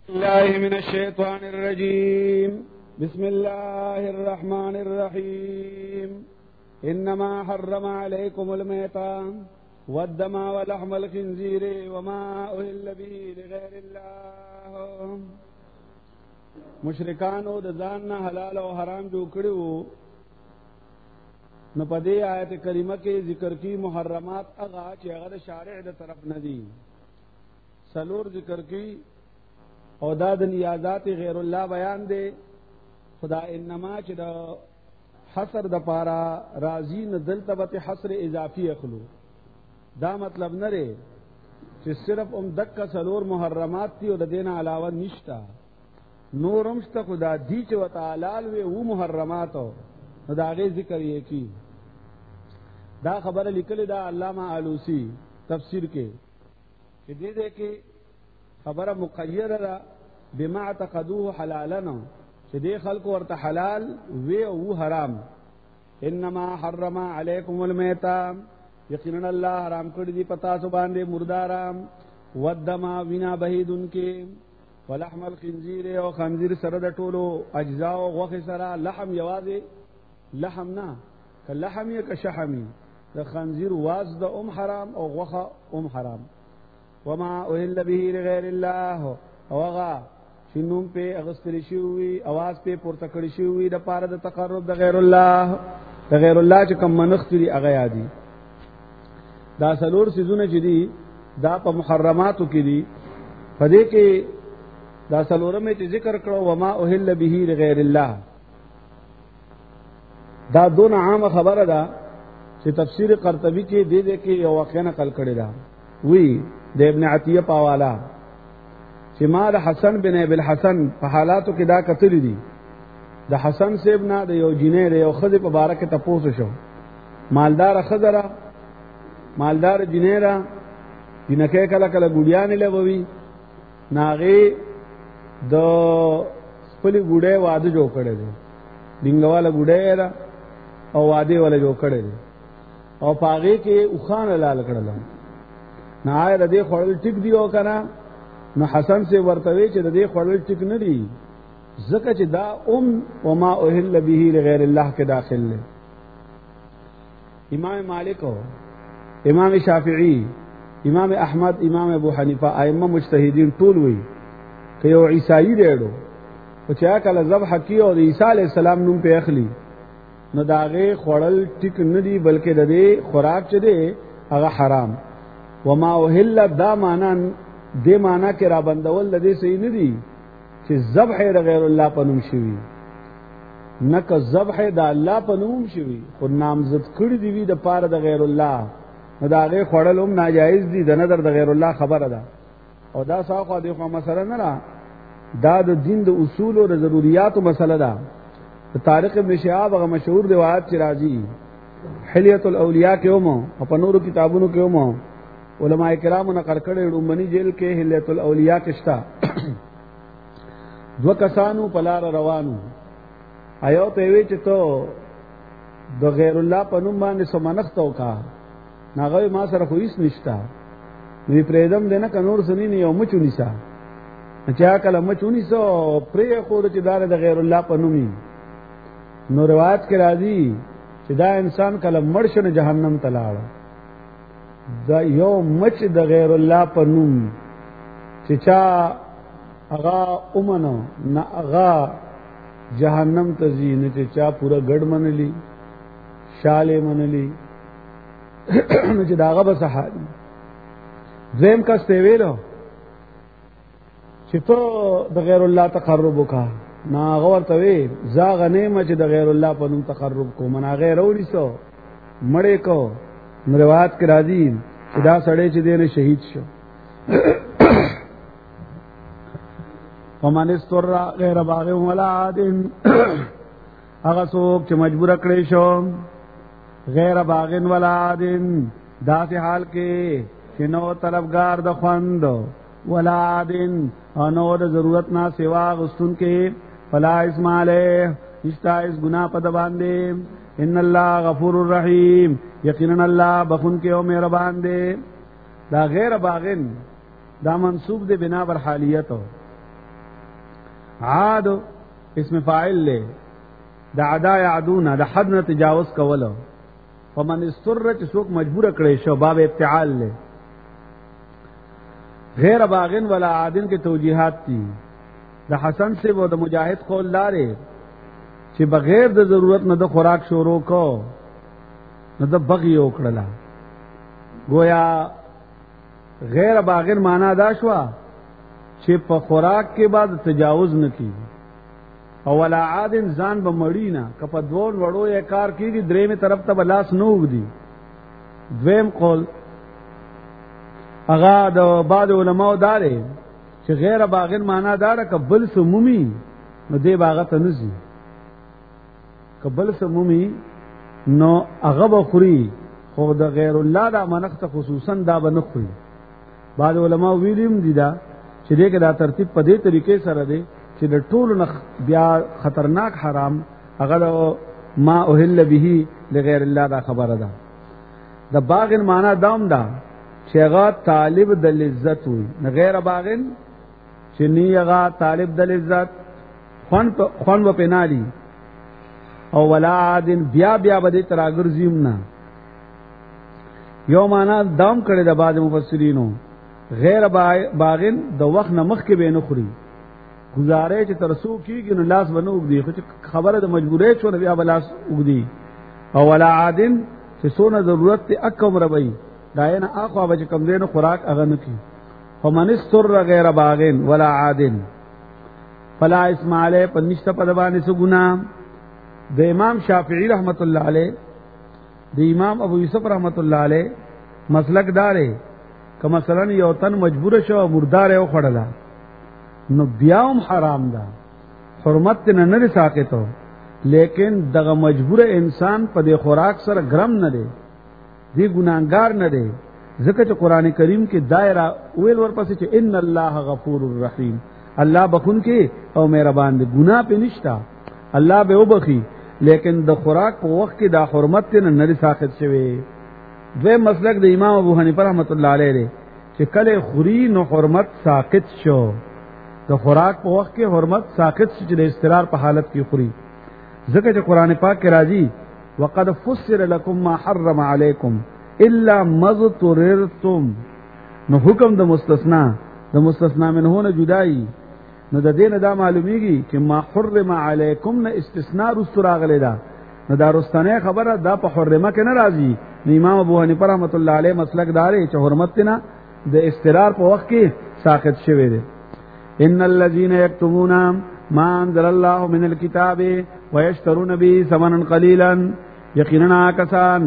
الله من الشيطان الرجيم بسم الله الرحمن الرحيم إنما حرم عليكم الميتة والدم ولحم الخنزير وما أهل به لغير الله. مشرکانو د ځان نه حلال او حرام جوړ کړو، نو په دې آیت کریمه کې ذکر کی محرمات هغه چې هغه د شارع د طرف نه دي، سلور ذکر کی او دا د نیازات غیر الله بیان دی. خدا انما چې د حصر د پارا راضی نه دلته به حصر اضافي اخلو، دا مطلب نه لري چې صرف دک سلور محرمات دي او د دین علاوه نشتا نورم شته. خدا دی چې وتعالى وی او محرمات نو دا غي ذکر یې کی. دا خبره لیکل دا علامہ علوسی تفسیر کې چې دې کې خبره مقیده ده بما اعتقدوه حلالا، چې دې خلق ورته حلال وی او حرام. انما حرم علیکم المیتہ، یقینا الله حرام کړی دی پتا سو باندې مردارام، ودم وینا بهیدن کې، ولحم الخنزیر او خنزیر سره د ټولو اجزاء او غوښه سره. لحم یوازې لحم نه، که لحم یې که شحمی، د خنزیر واز د حرام او غوښه حرام. وما اهل به لغیر الله، او هغه چې نوم په اغستل شوی आवाज په پورته کړی شوی د پاره د تقرب د غیر الله، د غیر الله چې کوم منختري هغه یادي. دا سلور سيزونه چې دي دا په محرماتو کې دي. په دې کې دا سلورمه چې ذکر کړو وما اهل به لغیر الله، دا دون عام خبره ده چې تفسیر قرطبی کې دې کې یو واقعه نقل کړی دا. وی د ابن عتیہ پاوالا چې ما د حسن بن ابي الحسن په حالاتو کې دا کتل دي. د حسن صاحب نه د یو جنې یو خزه په باره کې تاسو شو، مالدار خزره مالدار جنې را جنکه کله کله ګډیان لوي ناغي د خپل ګډه واده جوړ کړي دي، دینګواله ګډه را او واده ولا جوړ کړي دي، او پاغه کې اوخان لال کړل. نه آی د دې خړل ټیک دی او کنه، نو حسن سے ورتوي چې د دې خړل ټیک نه دی، ځکه چې دا وما اهل به لغیر الله کې داخل دی. امام مالک، امام شافعی، امام احمد، امام ابو حنیفه، ائمه مجتهدین ټول وی که یو عیسائی دیړو او چې کله ذبح کیو د عیسی علی السلام نوم په اخلي، نو داغه خړل ټیک نه دی، بلکې د دې خوراک چه دی هغه حرام. وما اهل دا معنا دې معنا کې را بندول د دې صحیح نه دی چې ذبح غیر الله په نوم شوی، نه که ذبح د الله په نوم شوی خو نامزد کړی دی د پاره د غیر الله، نو داغه خړل هم ناجایز دی، د نظر د غیر الله خبره ده. او دا صاحب دی خو مسله نه را، دا د دین د اصول او د ضرورتو مسله ده. طارق ابن شهاب هغه مشهور روایت چې راځي حلیۃ الاولیاء کې هم او په نورو کتابونو کې هم علماء کرامو نقل کړي. رومنی جیل کې حلیۃ الاولیاء کې شتا دو کسانو په لار روانو، ایو ته وی چې ته د غیر الله په نوم باندې سمنښت وکا، ناغه ما سره خو هیڅ نشتا، نو پرېدم دنه کنور سنی نه یو مچونی سا، چې کله مچونی سو پرې خو د دار د غیر الله په نومي. نو روایت کې راځي چې دا انسان کله مړ شنه جهنم ته لاړ. دا یو مچ د غیر الله په نوم چې چا هغه اومنو نه هغه جهنم ته ځي، نه چې چا پورا ګډ منلی شاله منلی نو چې داغه به صحابي زم کا استویلو چې ته د غیر الله تقرب وکا، نا غورته وی زاغه نه چې د غیر الله په نوم تقرب کو، منا غیر اوري سو مړې کو. روایت کې راځي چې دا سړی چې دینه شهید شو. ومن استر غیر باغ ولا عاد، هغه څوک چې مجبور کړی شو غیر باغ ولا عاد، دا په حال کې چې نو طلبگار د خوند ولا عاد او نو د ضرورت نه سوا غستون کې، فلا اسم علیه، اشتائز گناہ پد باندې. ان الله غفور الرحیم، یقینا الله بخون کې او مهربان دی. دا غیر باغن دا منصوب دی بنا بر حالیت، عاد اسم فاعل له د عدا يعدون د حد نه تجاوز کولو فمن استر چې څوک مجبور کړي شو باب ابتعال له غیر باغن ولا عادن کې توجیهات دي د حسن سے و د مجاهد قول لاره چې بغیر د ضرورت نه د خوراک شروع کو نه د بغي وکړه گویا غیر باغن معنا دا شو چې په خوراک کې بعد تجاوز نه کی او ولا عادن ځان به مړی نه کپ دوون وړو یې کار کیږي درې می طرف ته بلاس نه وګدي دویم قول اغا د بعض علماء داره چې غیر باغن معنا داره کبل سمومي نو دی باغ ته نزي کبل سمومي نو هغه بخوري خو د غیر الله دا منخت خصوصا دا بنخوري بعض علماء ویلیم دي دا چې دغه دا ترتیب په دې طریقې سره دی چې د ټولو نه بیا خطرناک حرام هغه ما اوهل به لغیر الله دا خبره ده د باغن معنا دام دا چې هغه طالب د لذت وي نه غیر باغن چې نه هغه طالب د لذت خوان و پنالي او ولا عادن بیا به دې تراګر زیم نه یو معنا دام کړي د بعض مفسرینو غیر باغن د وخت نه مخ کې به نه خوري گزارې چې ترسو کیږي نو لاس ونه وګدي خو خبره د مجبورې شو بیا بلاس وګدي او ولا عادن چې سونه ضرورت ته اکم ربي داینه اخوا به کم دین خوراک اغه نه کی فمن استر غیر باغن ولا عادن فلا اسم علی پنشت پدبانې سو ګنا د امام شافعی رحمت الله علیه د امام ابو یوسف رحمت الله علیه مسلک داره که مثلا یو تن مجبور شو مردار یو خړلا نو بیاوم حرام ده حرمت نه نه ساقطو لیکن دغه مجبور انسان په دې خوراک سره ګرم نه دی دی ګناګار نه دی ځکه چې قران کریم کې دایره ویل ورپسې چې ان الله غفور الرحیم الله بخون کې او مهربان دی ګناه په نشتا الله به وبخي لیکن د خوراک په وخت کې دا حرمت نه نه ساقط شوی دوی مسلک د امام ابو حنیفه رحمت الله علیه دی چې کله خوري نو حرمت ساقط شو د خوراک په وخت کې حرمت ساقط شي چې د استقرار په حالت کې خوري ځکه چې قران پاک کې راځي وقد فسر لكم ما حرم عليكم الا ما اضطررتم نو حکم د مستثنا منه نه جدای نو د دین دا معلومیږي چې ما حرم عليكم نه استثناء رستراغله ده نو دا رستنه خبره دا په حرمه کې نه راځي امام ابو حنیفه رحمۃ اللہ علیہ مسلک داري چې حرمت نه د استقرار په وخت کې ساقط شوی دی ان الذين يكتمون ما انزل الله من الكتاب ويشترون به ثمنا قليلا یقینا کسان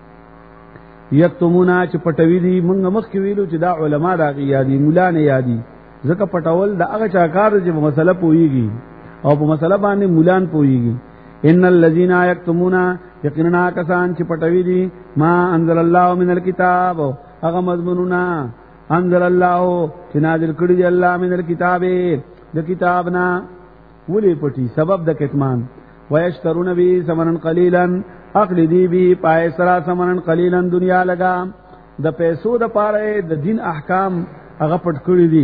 یکتمون چې پټوي دي موږ مخکې ویلو چې دا علما دا یادي مولا نه یادي ځکه پټول دا هغه چا کار چې په مسله پويږي او په مسله باندې مولان پويږي ان الذين يكتمون یقینا کسان چې پټوي دي ما انزل الله من الكتاب هغه مضمونونه انزل الله چې نازل کړی دی الله من الكتاب د کتابنا ولې پټي سبب د کتمان ويشترون به ثمنا قليلا عقل دی به پای سرا ثمنا قليلا دنیا لگا د پیسو د پاره د دین احکام هغه پټ کړی دي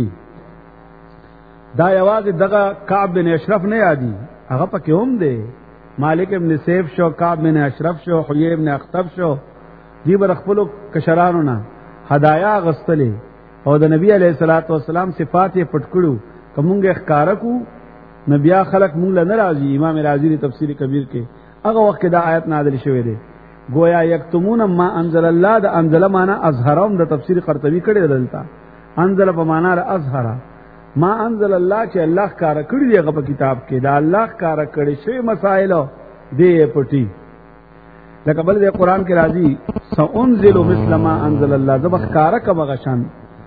دا یوازې دغه کعب بن اشرف نه یادي هغه پکې هم دی مالک ابن سیف شو کعب بن اشرف شو حیی ابن اخطب شو دی بر خپل کشرانو نه هدایا غستلې او د نبی علیہ الصلوۃ والسلام صفات یې پټ کړو کومګه ښکارا کو نبیا خلق مونږ له ناراضي امام رازی تفسیر کبیر کې هغه وخت دا آیت نازل شوې ده گویا یکتمون ما انزل الله د انزل معنا اظهرهم د تفسیر قرطبی کړي دلته انزل په معنا د اظهر ما انزل الله چې الله ښکارا کړی دی هغه په کتاب کې دا الله ښکارا کړی شی مسائل دی پټي لکه بل د قران کې راځي سانزل مثل ما انزل الله ذبح ښکارا کما غشان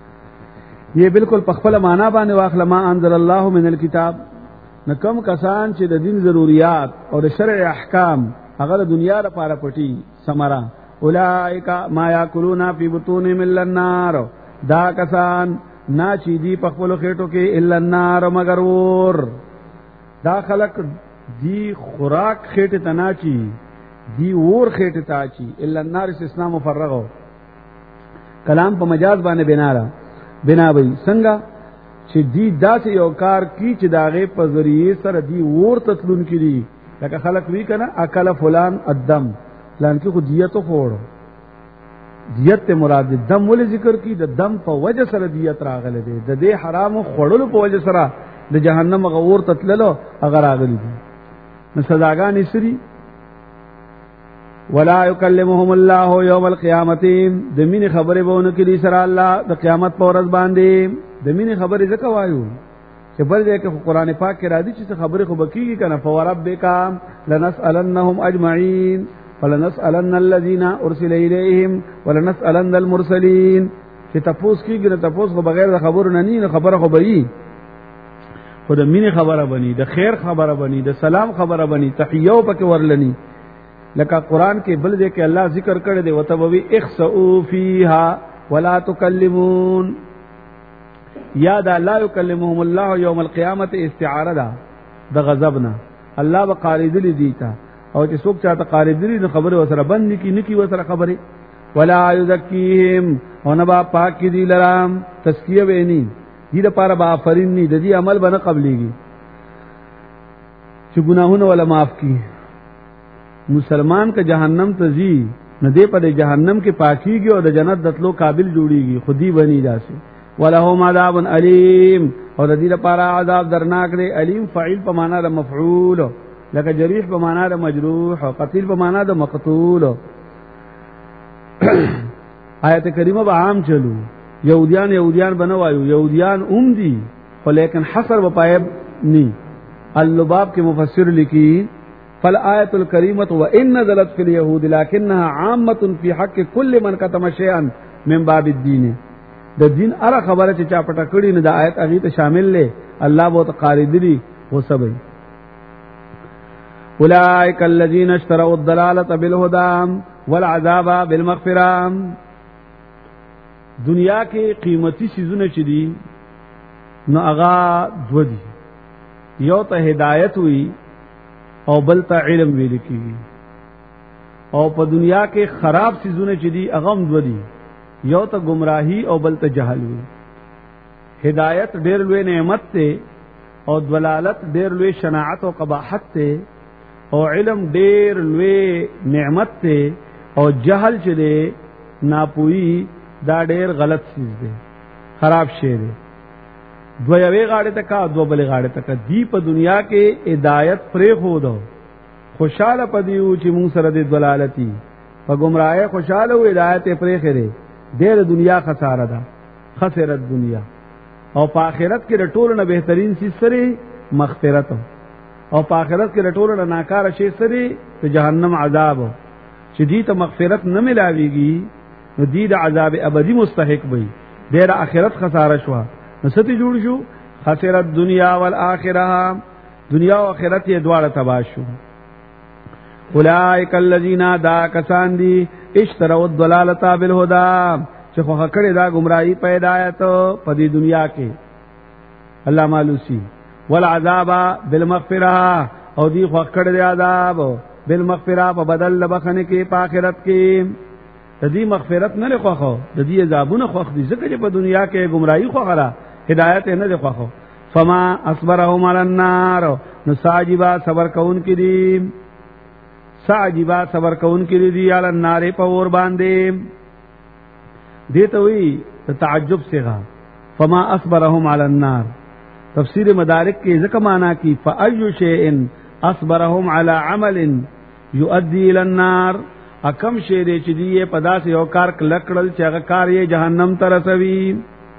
یہ بالکل په خپل معنا باندې واخله ما انزل الله من الكتاب نکم کسان چې د دین ضرورت او د شرع احکام هغه د دنیا لپاره پټي سمرا اولائک ما یاکلون فی بطونهم الا النار دا کسان ناچی دی په خپل خېټو کې الا النار مگر ور دا خلق دی خوراک خېټه تناچی دی ور خېټه تاچی الا النار استثناء مفرغو کلام په مجاز باندې بنا وي څنګه چې دی داسې یو کار کی چې داغه په ذریعه سره دی ور تطلون کړي لکه خلق وی کنه اکل فلان الدم لان کې خو دیت فوړ دیت ته مراد دم ول ذکر کی د دم په وجه سره دیت راغله دي د دې حرام خړلو په وجه سره د جهنم غور تتللو اگر راغلي دي نو سزاګانې سری ولا يكلمهم الله يوم القيامه د مين خبره بونه کړي سره الله د قیامت په ورځ باندې د مين خبره زکه وایو چې بل ځای کې قرآن پاک کې راځي چې خبره خو بکیږي کنه فوربک لنسالنهم اجمعين فلنسالن الذين ارسل اليهم ولنسالن المرسلين چې تاسو کېږي نه تاسو خو بغیر د خبرو نه خبره خو به خو د مين خبره بني د خیر خبره بني د سلام خبره بني تحیو پکې ورلني لکه قرآن کې بل دې کې الله ذکر کړی دی وتبوی اخسؤ فیها ولا تکلمون یا دا لا یکلمهم الله یوم القیامت استعاره ده د غضبنا الله بقاریدلی دیتا او چې څوک چاته قاریدلی نو خبره وسره بند کی نکی وسره خبره ولا یزکیهم او نه با پاک دی لرام تزکیه ویني دې لپاره با آفرین ني د دې عمل بنه قبليږي چې ګناهونه ولا معاف کی مسلمان کا جہنم تزی نہ دے پر جہنم کے پاکیږي او د جنت دتلو قابل جوړیږي خودی بنی جاسي ولهم عذاب علیم اور د دې لپاره عذاب درناک دی علیم فاعل په معنا د مفعول لکه جریح په معنا د مجروح او قتیل په معنا د مقتول آیت کریمه به عام چلو یهودیان بنوایو یهودیان دي خو لیکن حصر و پایب نی اللباب کے مفسر لکی فالآیت الکریمۃ وان نزلت فی اليهود لکنها عامه فی حق کل من کتم شیئا من باب الدین د دین اره خبره چې چا پټه کړي نه د آیت هغه ته شامل لې الله بہت قاردری هو سبي اولئک الذین اشتروا الضلاله بالهدى والعذاب بالمغفرة دنیا کې قیمتي سيزونه چي دي نو هغه دو دي یو ته هدایت وي او بل ته علم ویل کیږي او په دنیا کې خراب سيزونه چي دي هغه هم دو دي یو ته گمراهي او بل ته جهل وي هدایت ډېر لوی نعمت ته او ضلالت ډېر لوی شناعت او قباحت ته او علم ډېر لوی نعمت ته او جهل چې دی ناپوهي دا ډېر غلط چیز دی خراب شی دی دو یوې غاړه تک دو بلې غاړه تک دی په دنیا کې هدایت پرې خو دو خوشاله پدیو چې مون سره د ضلالتي په گمراهه خوشاله او هدایت پرې خره ډېر دنیا خساره ده خسرت دنیا او په آخرت کې رټول نه بهترین شي سره مغفرت او په آخرت کې رټول نه ناکاره شي سره ته جهنم عذاب چې دې ته مغفرت نه ملاويږي نو دې د عذاب ابدي مستحق وي ډېر آخرت خساره شو نو ستې جوړ شو خسرت دنیا والآخرة دنیا او آخرت یې دواړه تباہ شو اولئک الذین دا کسان دي اشتروا الضلالة بالهدى چې خو کړه دا گمراهی په ہدایت په دې دنیا کې الله مالوسی والعذاب بالمغفرة او دی خو کړه دی عذاب بالمغفرة په بدل لبخنه کې په آخرت کې د دې مغفرت نه لخوا د دې عذابونه خو دي ځکه چې په دنیا کې گمراهی خو غره هدایت نه لخوا فما اصبرهم على النار نو ساجبا صبر کون کې دي ساجبا صبر کون کې دي علی النار په ور باندې دیته وی تعجب سیغا فما اصبرهم علی النار تفسیر مدارک کې ځکه معنا کی فأي شيء اصبرهم على عمل يؤدي الى النار اکم شی دې چې دی په داس یو کار کلکړل چې هغه کار یې جهنم ته رسوي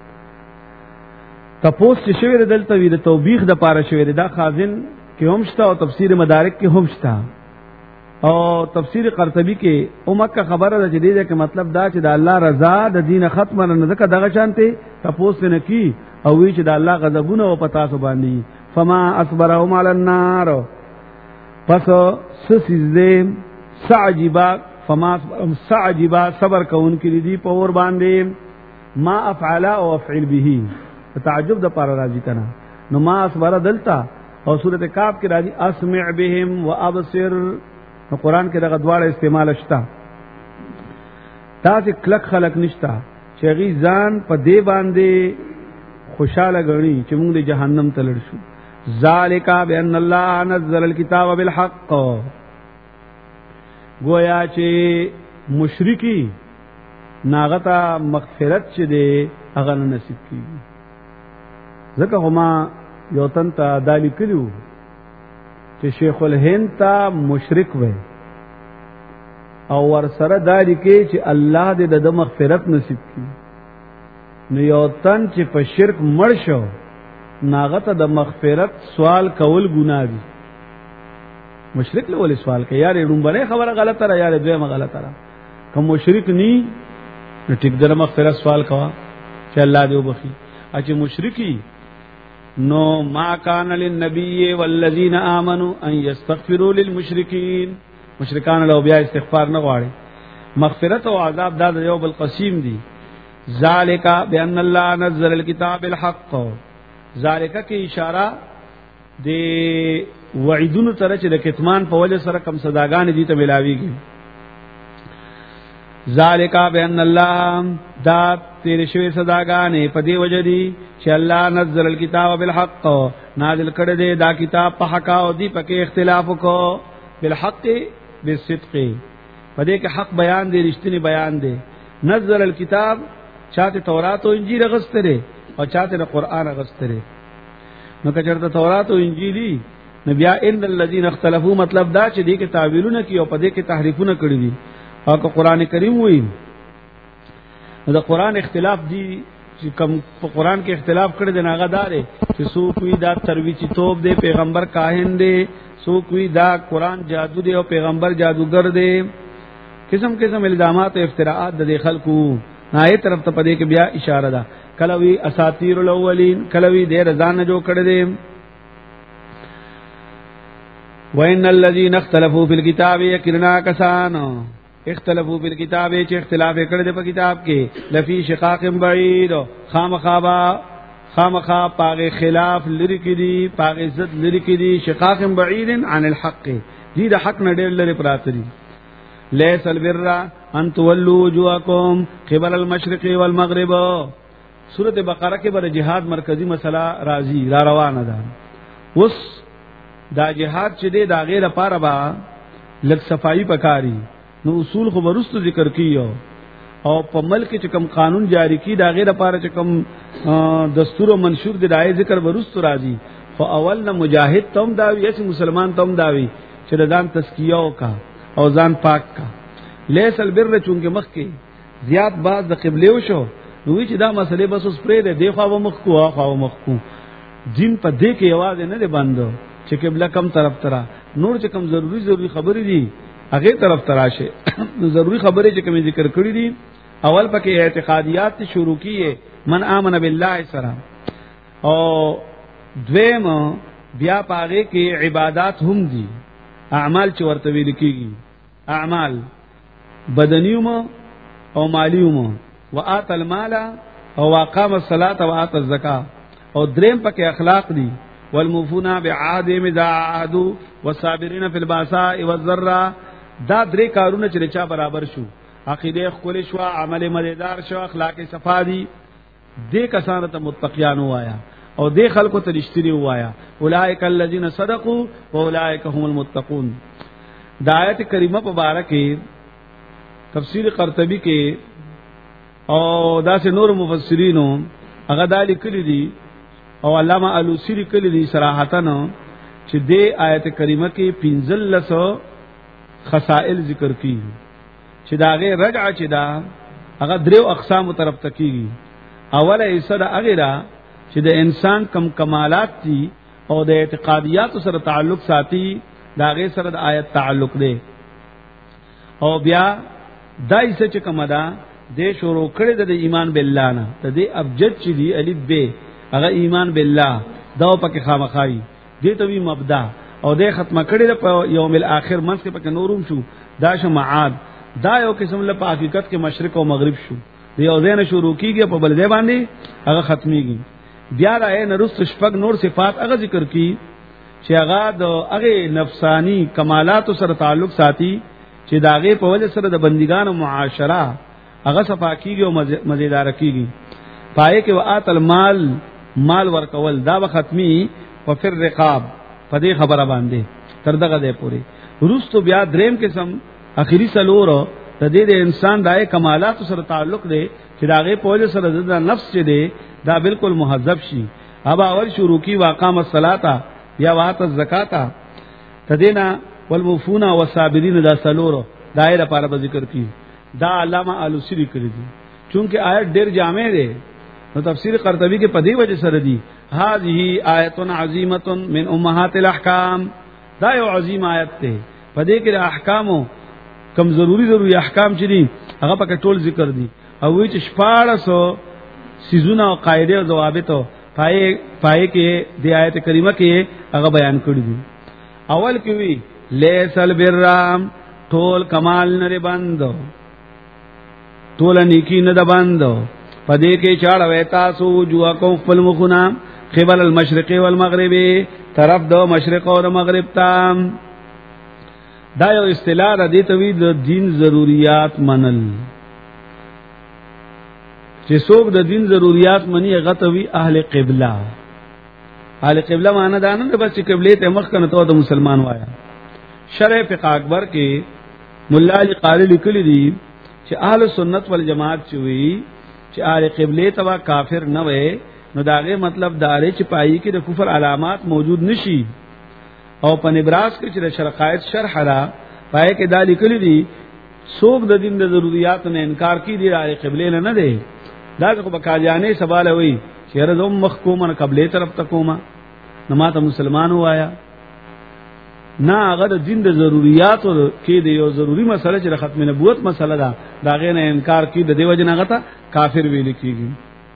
تپوس چې شوی دلته وی د توبېخ د پاره شوی دا خازن کې هم شته او تفسیر مدارک کې هم شته او تفسیر قرطبی کې اومکه خبره ده چې دې کې مطلب دا چې د الله رضا د دین ختم نه ځکه دغه شانته تپوس نه کی او وی چې د الله غضبونه او پتا سو باندې فما اصبرهم علی النار پس سسیزه سعجبا فما سعجبا صبر کون کې دي په ور باندې ما افعل او افعل به تعجب د پاره راځي کنه نو ما اصبر دلتا او سورته کاف کې راځي اسمع بهم وابصر نو قران کې دغه دواړه استعمال شته تاسو کلک خلق نشتا چې غي ځان په دی باندې خوشاله غني چې موږ د جهنم ته لړ شو. ذالک بان الله نزل الكتاب بالحق، گویا چې مشرکی ناغتا مغفرت چې دی هغه نصیب کیږي. ځکه هما یو تن ته دالی کلیو چې شیخ الهند ته مشرک وای او ور سره دالی کې چې الله دې د مغفرت نصیب کړي. نو یو تن چې په شرک مړ شو ناغته د مغفرت سوال کول ګناه دي. مشرک له ولې سوال کوي؟ یار رومبره خبره غلطه را، یار دویمه غلطه را. کوم مشرک ني نو ټیک در مغفرت سوال کوا چې الله دې وبخي. چې مشرکی نو ما کان للنبي والذین آمنوا ان يستغفروا للمشرکین، مشرکان له بیا استغفار نه غواړي. مغفرت او عذاب دا یو بل قسیم دي. ذالک بان الله نزل الكتاب بالحق، ذالک کی اشاره دی وعیدونو تر چې د کتمان په وجه سره کم صداګان دي ته ملاویږي. ذالک بان الله دا تیر شوی صداګانې په دی وجه دي چې الله نزل الكتاب بالحق، نازل کړی دی دا کتاب په حق او دی پکې اختلاف کو بالحق بالصدق، په دې کې حق بیان دی، رښتینی بیان دی. نزل الكتاب چاته تورات او انجیل غستره او چاته قرآن غستره. نو کچرته تورات او انجیلی نبی ان الذين اختلفوا مطلب دا چې دې کې تعویلونه کوي او په دې کې تحریفونه کړی دي. او که قران کریم وایي دا قران اختلاف دی چې کوم په قران کې اختلاف کړی دی ناغه دار چې سو کوئی دا ترویچی توپ دی، پیغمبر کاهن دی، سو کوئی دا قران جادو دی او پیغمبر جادوگر دی. قسم قسم الزامات او افتراءات د خلکو نه طرف ته پدې کې بیا اشاره ده. کلوی اساطیر الاولین، کلوی دې رضان جو کړی دی. وان الذين اختلفوا في الكتاب يكرنا كسان اختلافو بالکتاب چې اختلاف کړی په کتاب کې لفی شقاق بعید، خامخا پاغه خلاف لری کې دي، پاغه ضد لری کې دي. شقاق بعید عن الحق، دې د حق نه ډېر لري پراته دي. ليس البر ان تولوا وجوهكم قبل المشرق والمغرب، سورۃ بقره کې بر جهاد مرکزی مسله راځي را روانه ده. اوس دا جهاد چې دی دا غیر لپاره با لک صفائی پکاري. نو اصول خو ورستو ذکر کیو او په ملک چې کوم قانون جاری کی دا غیر لپاره چې کوم دستور او منشور دی دای ذکر ورستو راځي. خو اول نه مجاهد تم داوی چې مسلمان تم داوی چې ځان تزکیه وکا او ځان پاک کا. لیس البر چونګه مخ کې زیات باز د قبله وشو نو چې دا مسئله بس اوس پرې ده دی خو مخ کو خو مخ کو جن په دې کې आवाज نه دی بندو چې قبله کم طرف ترا نور چې کم ضروری خبرې دي هغه طرف تراشه. ضروری خبره چې کوم ذکر کړی دي اول پکې اعتقادیات شروع کیه من آمن بالله سره، او دویم بیا پاره کې عبادت هم دي، اعمال چې ورته ویل کیږي، اعمال بدنیوم او مالیوم، وآت المال او اقام الصلاه وآت الزکات، او دریم پکې اخلاق دي والموفون بعهدهم اذا عهدوا والصابرين في الباساء والضراء. دا درې کارونه چې چا برابر شو، عقیده خپل شو، عمل مدیدار شو، اخلاق صفادي، دې کسانو ته متقیان وایا او دې خلکو ته رښتینی وایا. اولئک الذین صدقوا واولئک هم المتقون. دا آیت کریمه مبارکه تفسیر قرطبی کې او دا سه نور مفسرینو هغه دالی کړی دي او علامه الوسی لیکلی دي صراحتن چې دې آیت کریمه کې 15 خصائل ذکر کی چې داغه رجع چې دا هغه دریو اقسام طرف تکیږي. اوله حصہ دا هغه را چې د انسان کم کمالات دي او د اعتقادیات سره تعلق ساتي، داغه سره د آیت تعلق دی. او بیا دای څه چې کومه ده د شروع کړي د ایمان بالله نه ته د ابجد چې دی الف ب هغه ایمان بالله دا پکې خامخای دې ته وی مبدا او دې ختمه کړي د یوم الاخر منځ کې پکې نورم شو دا شمعاد دا یو قسم له حقیقت کې مشرق او مغرب شو دی او دې نه شروع کیږي په بل ځای باندې هغه ختميږي. بیا راي نرست شپږ نور صفات هغه ذکر کی چې هغه د هغه نفسانی کمالات سره تعلق ساتي چې داغه په وجه سره د بندګانو معاشره هغه صفا کیږي او مزیدار کیږي. پای کې وآت المال مال ورکول دا به ختمي په فر رقاب په دې خبره باندې تر دغه دې پوری روستو بیا دریم قسم اخیری سلور د دې انسان دای کمالات سره تعلق دی چې داغه په سره د نفس چې دی دا بالکل مهذب شي ابا اول شروع کی واقام الصلاه یا وات الزکات تدینا والموفون والصابرین دا سلور دایره لپاره ذکر کی دا علامہ الوسی کړی دي چونکه آیت ډیر جامع دی نو تفسیر قرطبی کې په دې وجه سره دی هذه آیت عظیمه من امهات الاحکام دا یو عظیم آیت ده په دې کې احکامو کم ضروری احکام چې دي هغه په ټول ذکر دي او وی چې 1400 سيزونه او قاعده او ضوابط پای کې د آیت کریمه کې هغه بیان کړی دي اول کې وی لیسل برام ټول کمال نه بندو ټول نیکی نه د بندو پدې کې چاړه وتا سو جو کو خپل مخونه قبل المشرق والمغرب طرف دو مشرق او مغرب تام دا یو اصطلاح د دې توی د دین ضرورت منل چې څوک د دین ضرورت منی هغه توی اهل قبله اهل قبله معنی دا نه بس چې قبله ته مخ کنه ته د مسلمان وایا شرع فقہ اکبر کې مولا علی قاری لیکلی دي چې اهل سنت والجماعت چوي چې اهل قبله تبا کافر نه وي نو داغه مطلب داري چې پای کې د کفر علامات موجود نشي او په نبراس کې چې شرقایت شرح را پای کې دالی کلی دي څوک د دین د ضرورت نه انکار کوي د اهل قبله نه دی دا کو بکاجانې سوال وي چې رزم مخکومن قبله طرف تکوما نو ماته مسلمان وایا نه هغه د دین د ضرورت کې د یو ضروری مسله چې ختم نبوت مسله ده دا غي نه انکار کوي د دیو جن هغه ته کافر ویل کیږي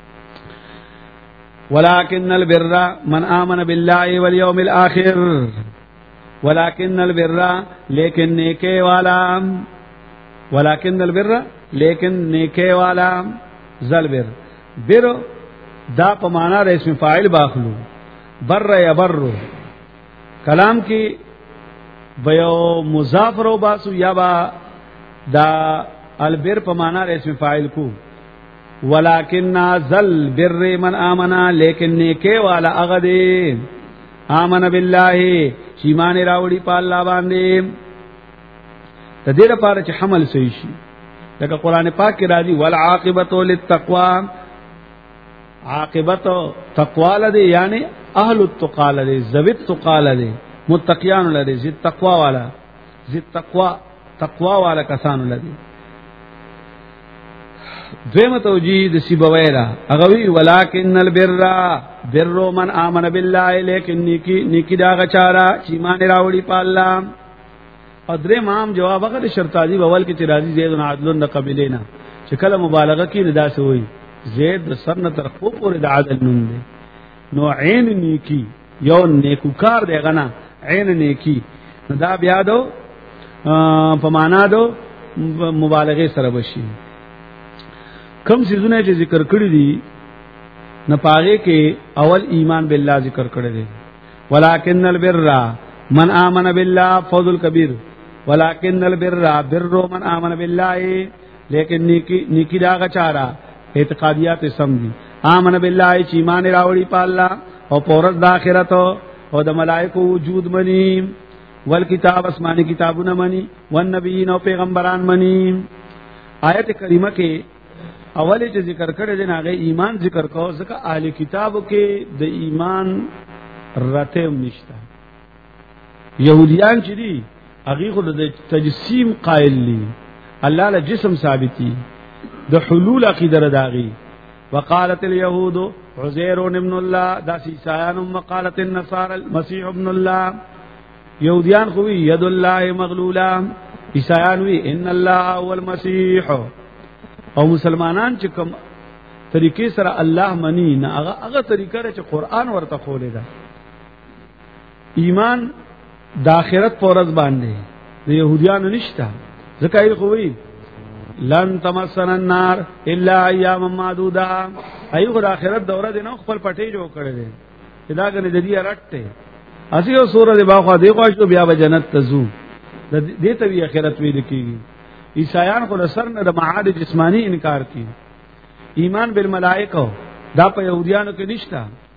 ولكن البر من آمن بالله واليوم الآخر ولكن البر لیکن نیکے والا ولكن البر لیکن نیکے والا ذل بر دا په معنا د اسم فاعل باخلو بر یبر کلام کی بیو مضاف رو باسو یا با دا البر په معنا د اسم فاعل کو ولکن ذل بر من آمنا لیکن نیکه والا هغه دی آمن بالله چې ایمان راوړي په الله باندې د دې لپاره چې حمل صحیح شي لکه قران پاک کې راځي والعاقبۃ للتقوا عاقبت تقوا لدی یعنی اهل التقوا لدی ذویت تقوا لدی متقیان لدی ذی تقوا والا ذی تقوا والا کسان لدی دویمه توجیه د سیبویرا اغوی ولکن البر بر من امن بالله لیکن نیکی دا غچارا چې ایمان راوړي په الله ادره مام جواب هغه شرطازی بول کې چې راضی زید بن عدل د قبیلینا چې کله مبالغه کې ندا سه وي زید سن تر خو پورې د عدل نوم دی نو عین نیکی یو نیکوکار دی غنا عین نیکی دا بیا دو په معنا دو مبالغه سره بشي کم سيزونه چې ذکر کړی دي نه پاره کې اول ایمان بالله ذکر کړی دی ولکن البر من آمن بالله فوز الكبير ولكن البر بر من آمن بالله لیکن نیکی دا غچارا اعتقادیات سمدي آمن بالله چې ایمان راوړي په الله او پورز د آخرت او د ملائکه وجود مني والکتاب اسماني کتابونه مني والنبیین او پیغمبران مني آیت کریمه کې اولی چې ذکر کړی دی هغه ایمان ذکر کو ځکه اهل کتابو کې د ایمان رته نشته يهوديان چې دي هغه خو د تجسیم قائل دي الله له جسم ثابتي د حلول عقیده داغي وقالت اليهود عزير ابن الله دا عیسایان وقالت النصارى المسيح ابن الله يهوديان خو يد الله مغلوله عیسایان وی ان الله هو المسيح او مسلمانان چې کوم طریقې سره الله منی نه هغه طریقه چې قران ورته خولې ده ایمان د آخرت پورز باندې د يهوديانو نشته ځکه یې خوې لن تمسن النار الا ايام معدوده ایغه د آخرت دوره دي نو خپل پټې جوړ کړي دي دا کنه د دې رټته اسی او سورہ باخوا دی خو بیا به جنت تزو د دې ته وی آخرت وی لیکيږي عیسایان خو سر نه د معاد جسمانی انکار کوي ایمان بالملائکه دا په يهوديانو کې نشته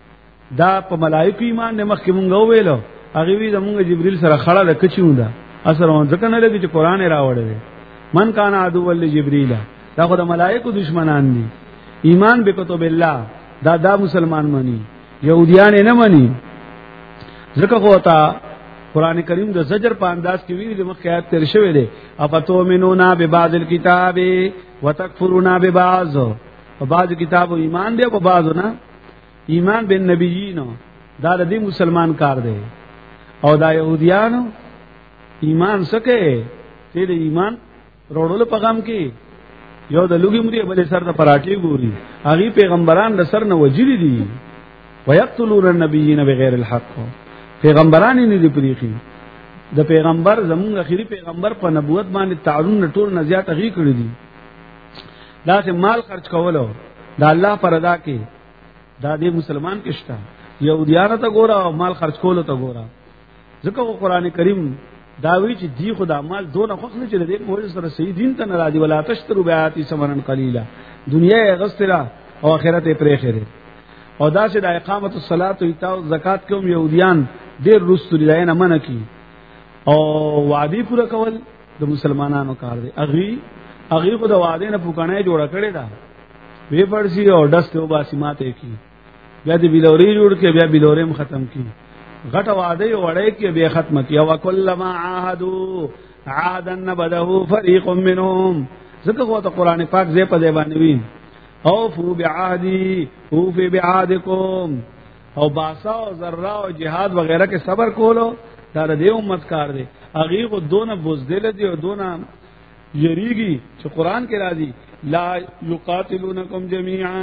دا په ملائکه ایمان نه مخکې مونږ ویلو هغه وی زمونږ جبرئیل سره خړه د کچیو ده اثر اون ځکه نه لګي چې قران راوړل من کان عدو ول جبرئیل دا خو د ملائکه دشمنان دي ایمان بکتب الله دا مسلمان مني يهوديان نه مني ځکه هوتا قران کریم د زجر په انداز کې ویلي د مخیات تر شوی دی افتؤمنون ببعض الكتاب وتکفرون ببعض او بعض کتابو ایمان دی او بعضو نه ایمان بن نبیین دا د دې مسلمان کار دی او دا يهوديانو ایمان سکه چې د ایمان روړل په غم کې یو د لوګي مری بل سر ته پراټي ګوري هغه پیغمبران د سر نه وجلی دي ويقتلون النبيين بغیر الحق پیغمبران نه دي پریخي د پیغمبر زمونږ اخیری پیغمبر په نبوت باندې تعلق نټول نه زیات غي کړی دي دا چې مال خرج کولو دا الله پر ادا کې دا دې مسلمان کښتا يهوديانو ته ګوره او مال خرج کولو ته ګوره ځکه قرآن کریم دا وی چې دی خدا مال دونه خوښ نه چې دې په وجه سره صحیح دین ته ناراضي ولا تشترو بیاتی ثمنن قلیلا دنیا غسترا او آخرت پرې خره او دا چې د اقامت الصلاه او ایتاء زکات کوم يهوديان ډېر رسول دی نه منه کی او وعده پوره کول د مسلمانانو کار دی اغي خو د وعده نه پوکانه جوړه کړي دا وی پړسي او دست او باسماته کی بیا د بلوري جوړ کې بیا بلورم ختم کی غټ وعده وړې کې بیا ختم کی او کلم عهدوا عهدا نبذه فريق منهم ذکر هو ته قران پاک زې په دی باندې وین اوفوا بعهدي اوفوا بعهدكم او باسا او ذرا او جهاد وغیرہ کې صبر کولو دا د دې امت کار دی اغي کو دونه بوزدل دي او دونه یریږي چې قران کې راځي لا یقاتلونکم جميعا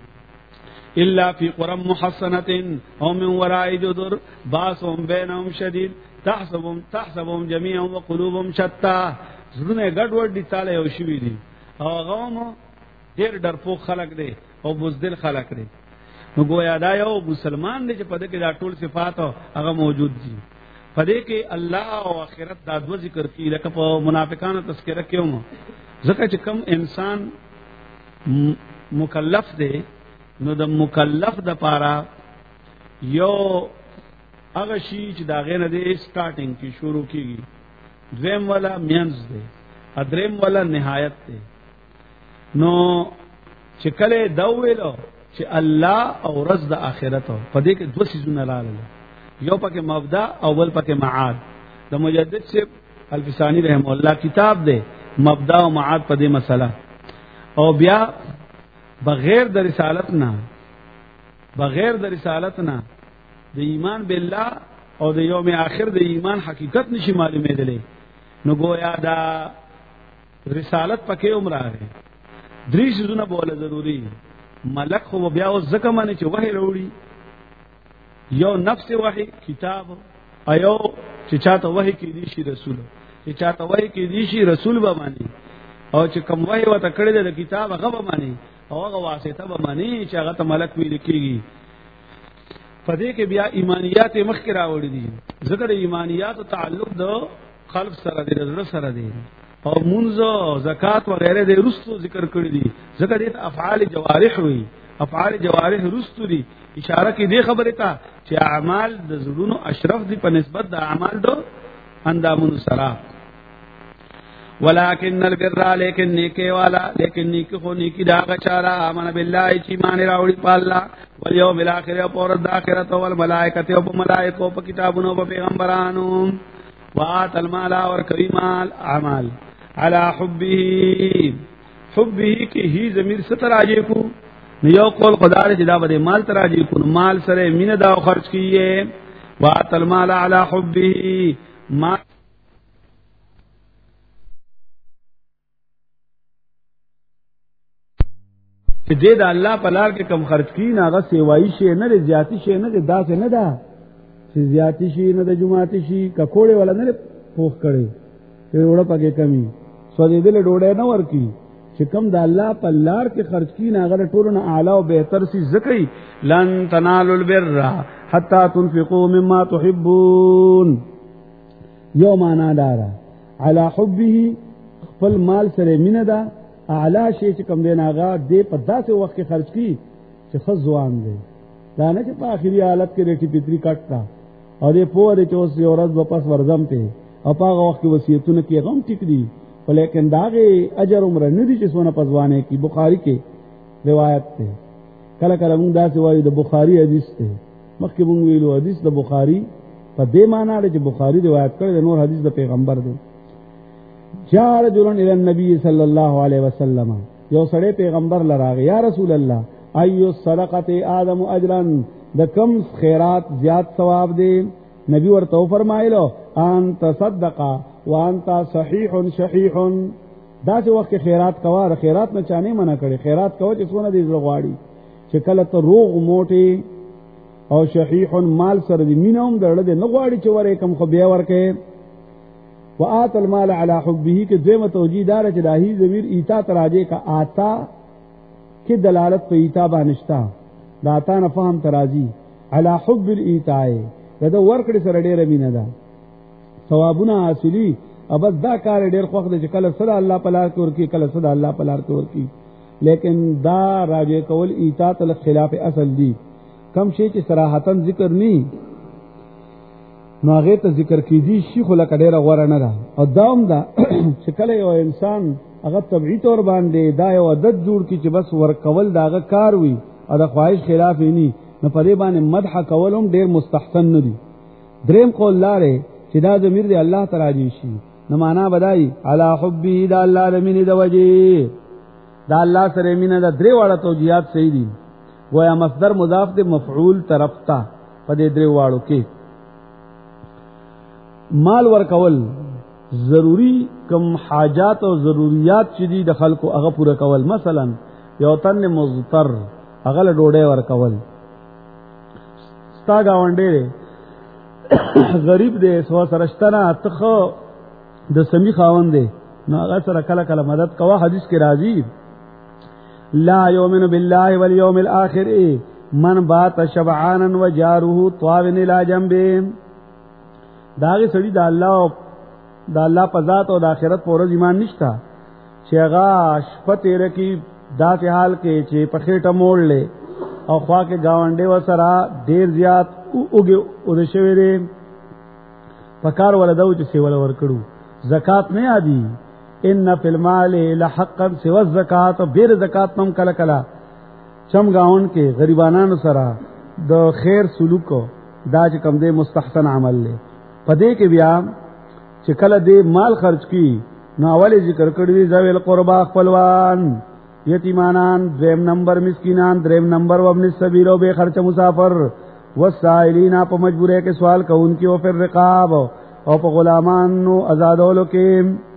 الا في قرى محصنه او من وراء جدر باسهم بينهم شديد تحسبهم جميعا وقلوبهم شتى زړه ګډ وډ دي تعالی او شوی دي او غوم ډېر ډرپوک خلق دي او بوزدل خلق دي نو گویا دا یو مسلمان دی چې په دې کې دا ټول صفات هغه موجود دي په دې کې الله او آخرت دا دو ذکر کی لکه په منافقانو تذکرہ کوم ځکه چې کم انسان مکلف دی نو د مکلف د پاره یو هغه شی چې دا غنه دی سٹارټینګ کی شروع کیږي دویم والا مینز دی ادریم والا نهایت دی نو چې کله دا ویلو چې الله او رز د آخرت په دې کې دوه سيزونه لاله یو پکې مبدا او بل پکې معاد د مجدد سے الفسانی رحم الله کتاب دی مبدا او معاد په دې مسله او بیا بغیر د رسالت نه د ایمان بالله او د یوم آخر د ایمان حقیقت نشي معلومه دي نو گویا دا رسالت پکې عمره درې سيزونه بوله ضروری ملک خو بیا او زکه معنی چې وحی وروړي یو نفس وحی کتاب ایو چې چاته وحی کې دي شي رسول چې چاته وحی کې دي شي رسول به معنی او چې کوم وحی وته کړی د کتاب هغه به معنی او هغه واسطه به معنی چې هغه ته ملک ویل کېږي پدې کې بیا ایمانیات مخکې راوړي دي ذکر ایمانیات تعلق د قلب سره دی رزق سره دی او منځ زکات وغیرہ د رستو ذکر کړی دي ذکر دې افعال جوارح وي افعال جوارح رستو دي اشاره کې دې خبره ته چې اعمال د زړونو اشرف دي په نسبت د اعمال د اندامونو سره ولکن البر لیکن نیکی والا لیکن نیکی خو نیکی دا غچارا امن بالله چې ایمان راوړي په الله والیوم الاخر او پر د اخرت او الملائکه او ملائکه او کتابونو او پیغمبرانو وات المال اور کریمال اعمال على حبه کی هی ضمیر ستر راجی کو یو قول خدای دې دا به مال تراجی کو مال سره مینه دا خرج کیه وات المال على حبه ما چې دې د الله په لار کې کم خرج کین هغه سیوایي شي نه زیاتی شي نه داسې نه ده چې زیاتی شي نه د جمعاتی شي ککوړې ولا نه پوخ کړي چې وړه پکې کمی سو دې له ډوډۍ نه ورکی چې کم د الله په لار کې خرج کین هغه ټولو نه اعلی او بهتر سي زکې لن تنالوا البر حتا تنفقوا مما تحبون یو معنا دارا علی حبه خپل مال سره مینه ده اعلی شی چې کم دین هغه دې په داسې وخت کې خرج کی چې خزوان دی دا نه چې په اخري حالت کې ریټي پتری کټتا او دې په دې چوس یو ورځ واپس ورځم ته او په هغه وخت کې وصیتونه کې غم ټیک دي ولیکن داغه اجر عمر نه دي چې سونه پزوانه کې بخاری کې روایت ده کله کله موږ دا څه وایو د بخاری حدیث ته مخکې موږ ویلو حدیث د بخاری په دې معنی لري چې بخاری روایت کړی د نور حدیث د پیغمبر دی جاء رجل الى النبي صلى الله عليه وسلم یو سړی پیغمبر لراغ یا رسول الله ايو صدقه ادم اجرا د کم خیرات زیات ثواب دی نبی ورته فرمایلو ان تصدق وانت صحيح شحيح دا چې وخت خیرات کوا خیرات نه چانه منع کړي خیرات کوا چې څونه دي زغواړي چې کله ته روغ موټي او شحيح مال سره دی مينوم درړه دې نه غواړي چې ورې کم خو بیا ورکه وآت المال على حبه کې دویمه توجیه دار چې داهي ضمیر ایتا تراجه کا آتا کې دلالت په ایتا باندې داتا نه فهم ترازی على حب الایتاء دا ورکړي سره ډېر مینه ده ثوابونه حاصلي ابد دا کار ډېر خوښ دي چې کله صدا الله په لار کې ورکی کله صدا الله په لار کې ورکی لیکن دا راجه کول ایتا تل خلاف اصل دي کم شي چې صراحتن ذکر ني نو هغه ته ذکر کیدی شي خو لکه ډېر غوړه نه ده او داوم دا چې کله یو انسان هغه طبيعي تور باندې دا یو عادت جوړ کی چې بس ورکول داغه کار وي او د خواهش خلاف ني نو په دې باندې مدح کولم ډېر مستحسن نه دي دریم قول لاره چې دا ضمیر دی الله تعالی شي نو معنا بدای علی حبی دا الله لمن د وجه دا الله سره مینه دا درې واړه توجیهات صحیح دي گویا مصدر مضاف دے مفعول طرف تا په دې درې واړو کې مال ورکول ضروری کم حاجات او ضرورت چې دي د خلکو هغه پوره کول مثلا یو تن مضطر هغه له ډوډۍ ورکول ستا گاونډي غریب دی سو سرشتنه اتخه د سمی خاوند دی نو هغه سره کله کله مدد کوه حدیث کې راځي لا یؤمن بالله والیوم الاخر من بات شبعانا وجاره طاون الى جنبه داغه سړي د الله په ذات او د آخرت په ورځ ایمان نشتا چې هغه شپه تیر کی داسې حال کې چې په خېټه موړلې او خوا کې گاونډي وسره ډیر زیات اوګه او د شوی دی پکار ولداو چې سیول ورکړو زکات نه عادي ان فی المال لحقا سوى الزکات بیر زکات نم کلا کلا چم گاون کې غریبانو سره د خیر سلوک دا چې کم دی مستحسن عمل لې پدې کې بیا چې کله دې مال خرج کی نو اولی ذکر کړی ذویل قربا خپلوان یتیمانان دریم نمبر مسکینان دریم نمبر وابن السبیل او بے خرچ مسافر والسائلین په مجبورې کې سوال کوونکی او پر رقاب او په غلامانو آزادولو کې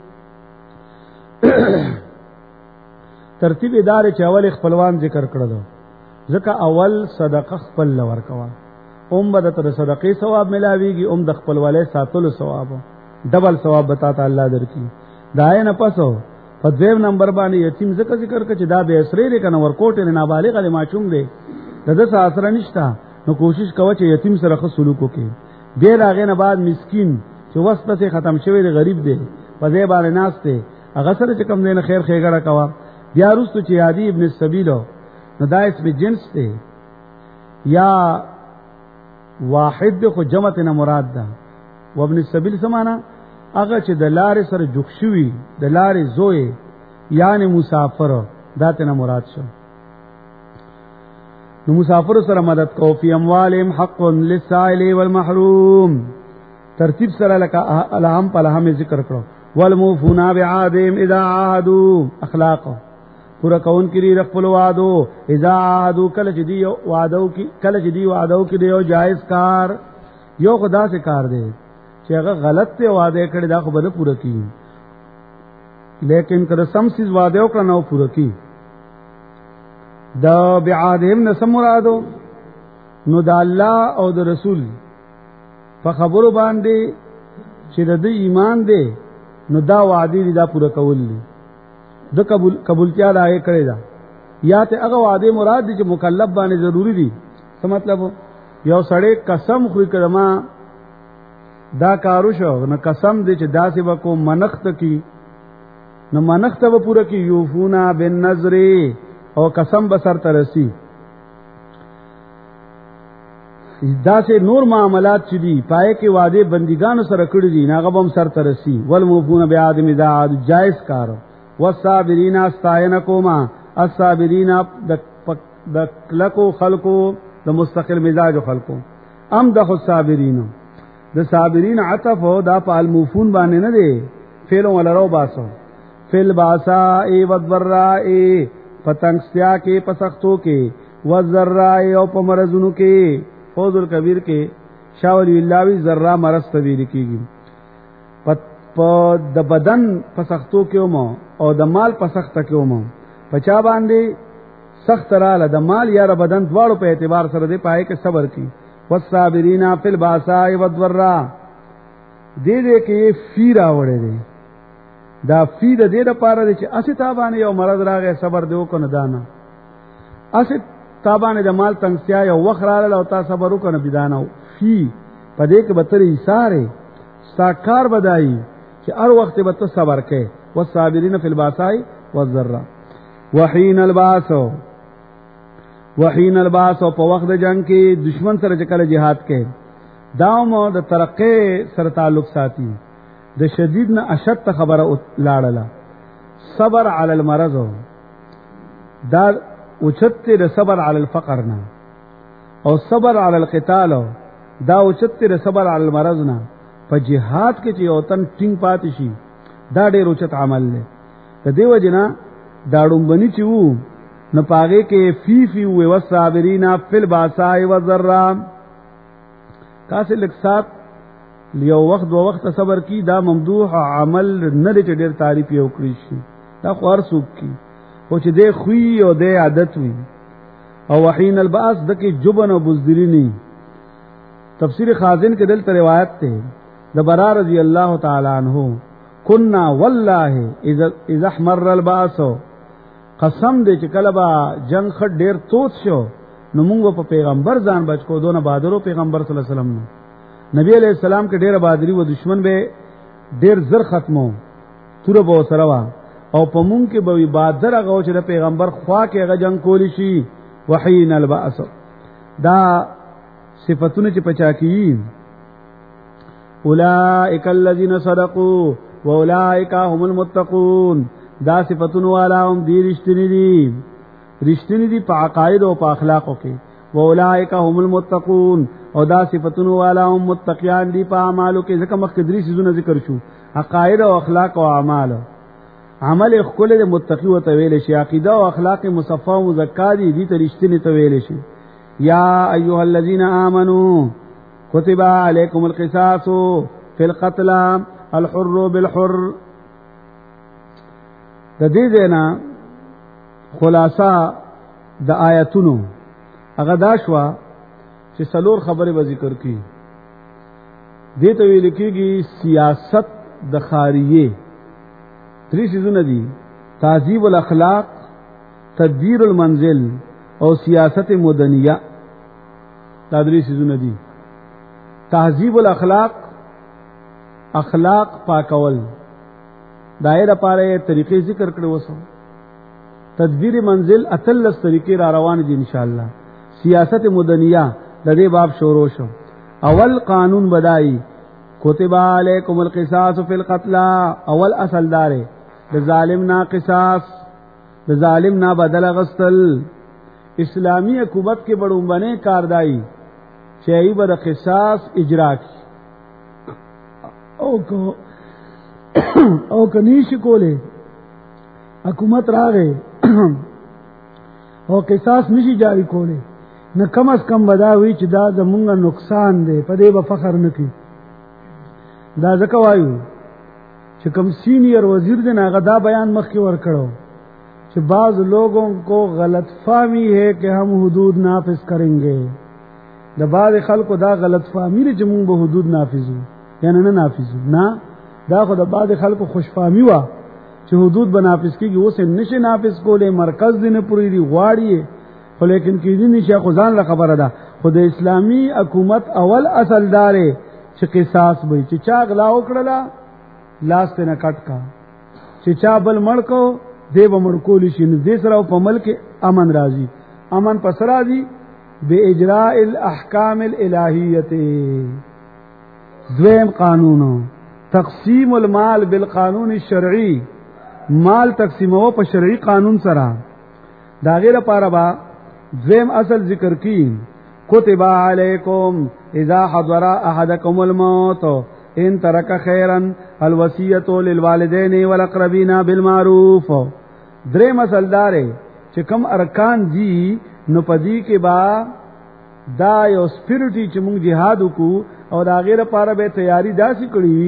ترتیب ادارې چې اول خپلوان ذکر کړل ځکه اول صدقه خپل لور کوا بد تر صدقې ثواب ملاويږي د خپلوالې ساتلو ثواب ډبل ثواب بتا ته الله درکې دای نه پسو په دویم نمبر باندې یتیم ذکر کړ چې دا به اسرې لري کنه ورکوټ نه نابالغ له ماچوم دی دغه اثر نشتا نو کوشش کوه چې یتیم سره ښه سلوک وکړي ډیر هغه نه بعد مسکین چې وسته ته ختم شوی دی غریب دی په دې باندې ناشته هغه سره چې کم دینه خیر خیګړه کوا بیا وروسته چې عادی ابن السبیل نو دا اسم جنس دی یا واحد خو جمع نه مراد ده وابن السبیل سمانا هغه چې د لارې سره جوخشوي د لارې زوی یعنی مسافر داته نه مراد شو نو مسافر سره مدد کو فی اموالهم حق للسائل والمحروم ترتیب سره لکه الہم په الہم ذکر کړو والموفون بعهدهم اذا عاهدوا اخلاق پورا کون کری خپل وعدو اذا عاهدوا کله چې دی وعدو کی کله چې دی وعدو کې دی جائز کار یو خدا سے کار دی چې هغه غلط ته وعده کړی دا خو به پوره کی لیکن کله سم سیز وعده وکړ نو پوره کی دا بعهدهم نسم مرادو نو د الله او د رسول په خبرو باندې چې د ایمان دی نو دا وعده دا پوره کول دي د قبولتیا راي کړی دا یا ته هغه وعده مراد دي چې مکلف باندې ضروری دي څه مطلب یو سړی قسم خوري کړما دا کارو شو نو قسم دې چې داسې وکړو منخت کی نو منخت به پوره کی یوفونا بالنذر او قسم بسر ترسی دا سے نور معاملات چې دي پای کې وعده بندګانو سره کړی دي ناغه بم سر ترسي والموفون بعهد اذا عاد جائز کار والصابرین استعینکما الصابرین د کلکو خلقو د مستقل مزاج خلقو امدح الصابرین د صابرین عطف دا په الموفون باندې نه دی فعل ولرو باسو فل باسا ای والضراء پتنګستیا کې پسختو کې والضراء او په مرزونو کې فوز الکبیر کې شاول ویلاوی ذرا مرض طویل کیږي په د بدن پسختو کې او د مال پسخت کې پچا باندې سخت رااله د مال یا د بدن دواړو په اعتبار سره دی پای کې صبر کی والصابرین فی الباساء والضراء دې کې فی راوړې دی دا فی د دې لپاره چې اسی تابانه یو مرض راغی صبر دیو کنه دانا اسی تابانه د مال تنگسیا یو وخت رااله او تا صبر وکنه بدانو فی پدې کې بتر ایثاره ساکار بدایي چې هر وخت به ته صبر کې والصابرین فی الباساء والضراء وحین الباس په وخت د جنگ کې دشمن سره چې کله jihad کې داومو د ترقې سره تعلق ساتي د شدید نه اشد خبره لاړه صبر علی المرض دا اوچته د صبر علی الفقر نه او صبر علی القتال دا اوچته د صبر علی المرض نه په jihad کې چې اوتن ټینګ پاتې شي دا ډېر اوچت عمل دی د دیو جنا داړم بني چې وو نه پاګه کې فی و صابرین فی الباساء والضراء تاسو لکسات لیو وخت و وخت صبر کی دا ممدوح عمل نه لري ډېر تعریف یو کړی شي دا خور سوق کی او چې دې خوې او دې عادت وي او وحین الباس دکې جبن او بزدلی نه تفسیر خازن کې دلته روایت ته د برا رضی الله تعالی عنہ کنا والله اذا احمر الباس قسم دې چې کله با جنگ خټ ډیر توت شو نو موږ په پیغمبر ځان بچ کو دونه بادرو پیغمبر صلی الله علیه وسلم نبی علیہ السلام کې ډیر بادری و دشمن به ډیر زر ختمو تور به سره وا او په مونږ کې به بادر هغه چې پیغمبر خوا کې هغه جنگ کولی شي وحین الباس دا صفاتونه چې پچا کی اولئک الذین صدقوا واولئک هم المتقون دا صفاتونه والا هم دي رښتینی دي په عقاید او په اخلاقو کې واولئک هم المتقون او دا صفاتونه والا هم متقیان دي په اعمالو کې ځکه مخکې درې سيزونه ذکر شو عقاید او اخلاق او اعمال عمل خپل د متقی او تویل شي عقیده او اخلاق مصفا او مزکا دي ته رښتینی تویل شي یا ایها الذین آمنو کتب علیکم القصاص فی القتل الحر بالحر د دې دینا خلاصہ د آیاتونو هغه دا شو چې څلور خبرې به ذکر کړي دې ته ویل کېږي سیاست د خاریه درې شیزونه دي تعذیب الاخلاق تدبیر المنزل او سیاست مدنیه دا درې شیزونه دي تعذیب الاخلاق اخلاق پاکول دایره پاره طریقې ذکر کړو وسو تدبیر منزل اتلس طریقې را روان دي ان شاء الله سیاست مدنیه د دې باب شروع شو اول قانون بدای کتب علیکم القصاص فی القتل اول اصل دار د ظالم نا قصاص د ظالم نا بدل غسل اسلامی حکومت کې بڑومبنے کاردائی چئی بد قصاص اجرا کی او کنیش کولے حکومت راغے او قصاص نشي جاری کولے نہ کم از کم بداوی چې دا زمونږه نقصان دی په دې به فخر نکي دا ځکه وایو چې کم سینئر وزیر دی نه غدا بیان مخکې ور کړو کہ بعض لوگوں کو غلط فہمی ہے کہ ہم حدود نافذ کریں گے دا بعض خلکو دا غلط فہمی لري چې موږ به حدود نافذو یعنی نه نافذو نه دا خو دا بعض خلکو خوش فهمی وا چې حدود به نافذ کیږي اوس نشه نافذ کولې مرکز دې نه پوری دی غواړي خو لیکن کیږي نشه خو ځان له خبره ده خو د اسلامی حکومت اول اصل دار چې قصاص وي چې چا غلا وکړه لاس ته نه کټ کا چې چا بل مړ کو دی به مړ کولی شي نو دې سره په ملک امن راځي امن پس راځي باجراء الاحکام الالهیه. دویم قانون تقسیم المال بالقانون الشرعی، مال تقسیمو په شرعي قانون سره. دا غیر لپاره با دویم اصل ذکر کی کتب علیکم اذا حضر احدکم الموت ان ترک خیرا الوصیۃ للوالدین والاقربین بالمعروف. دریم اصل دارې چې کوم ارکان دي نو پدې کې با دا یو سپیریټي چې موږ jihad وکړو او دا غیر لپاره به تیاری داسې کړی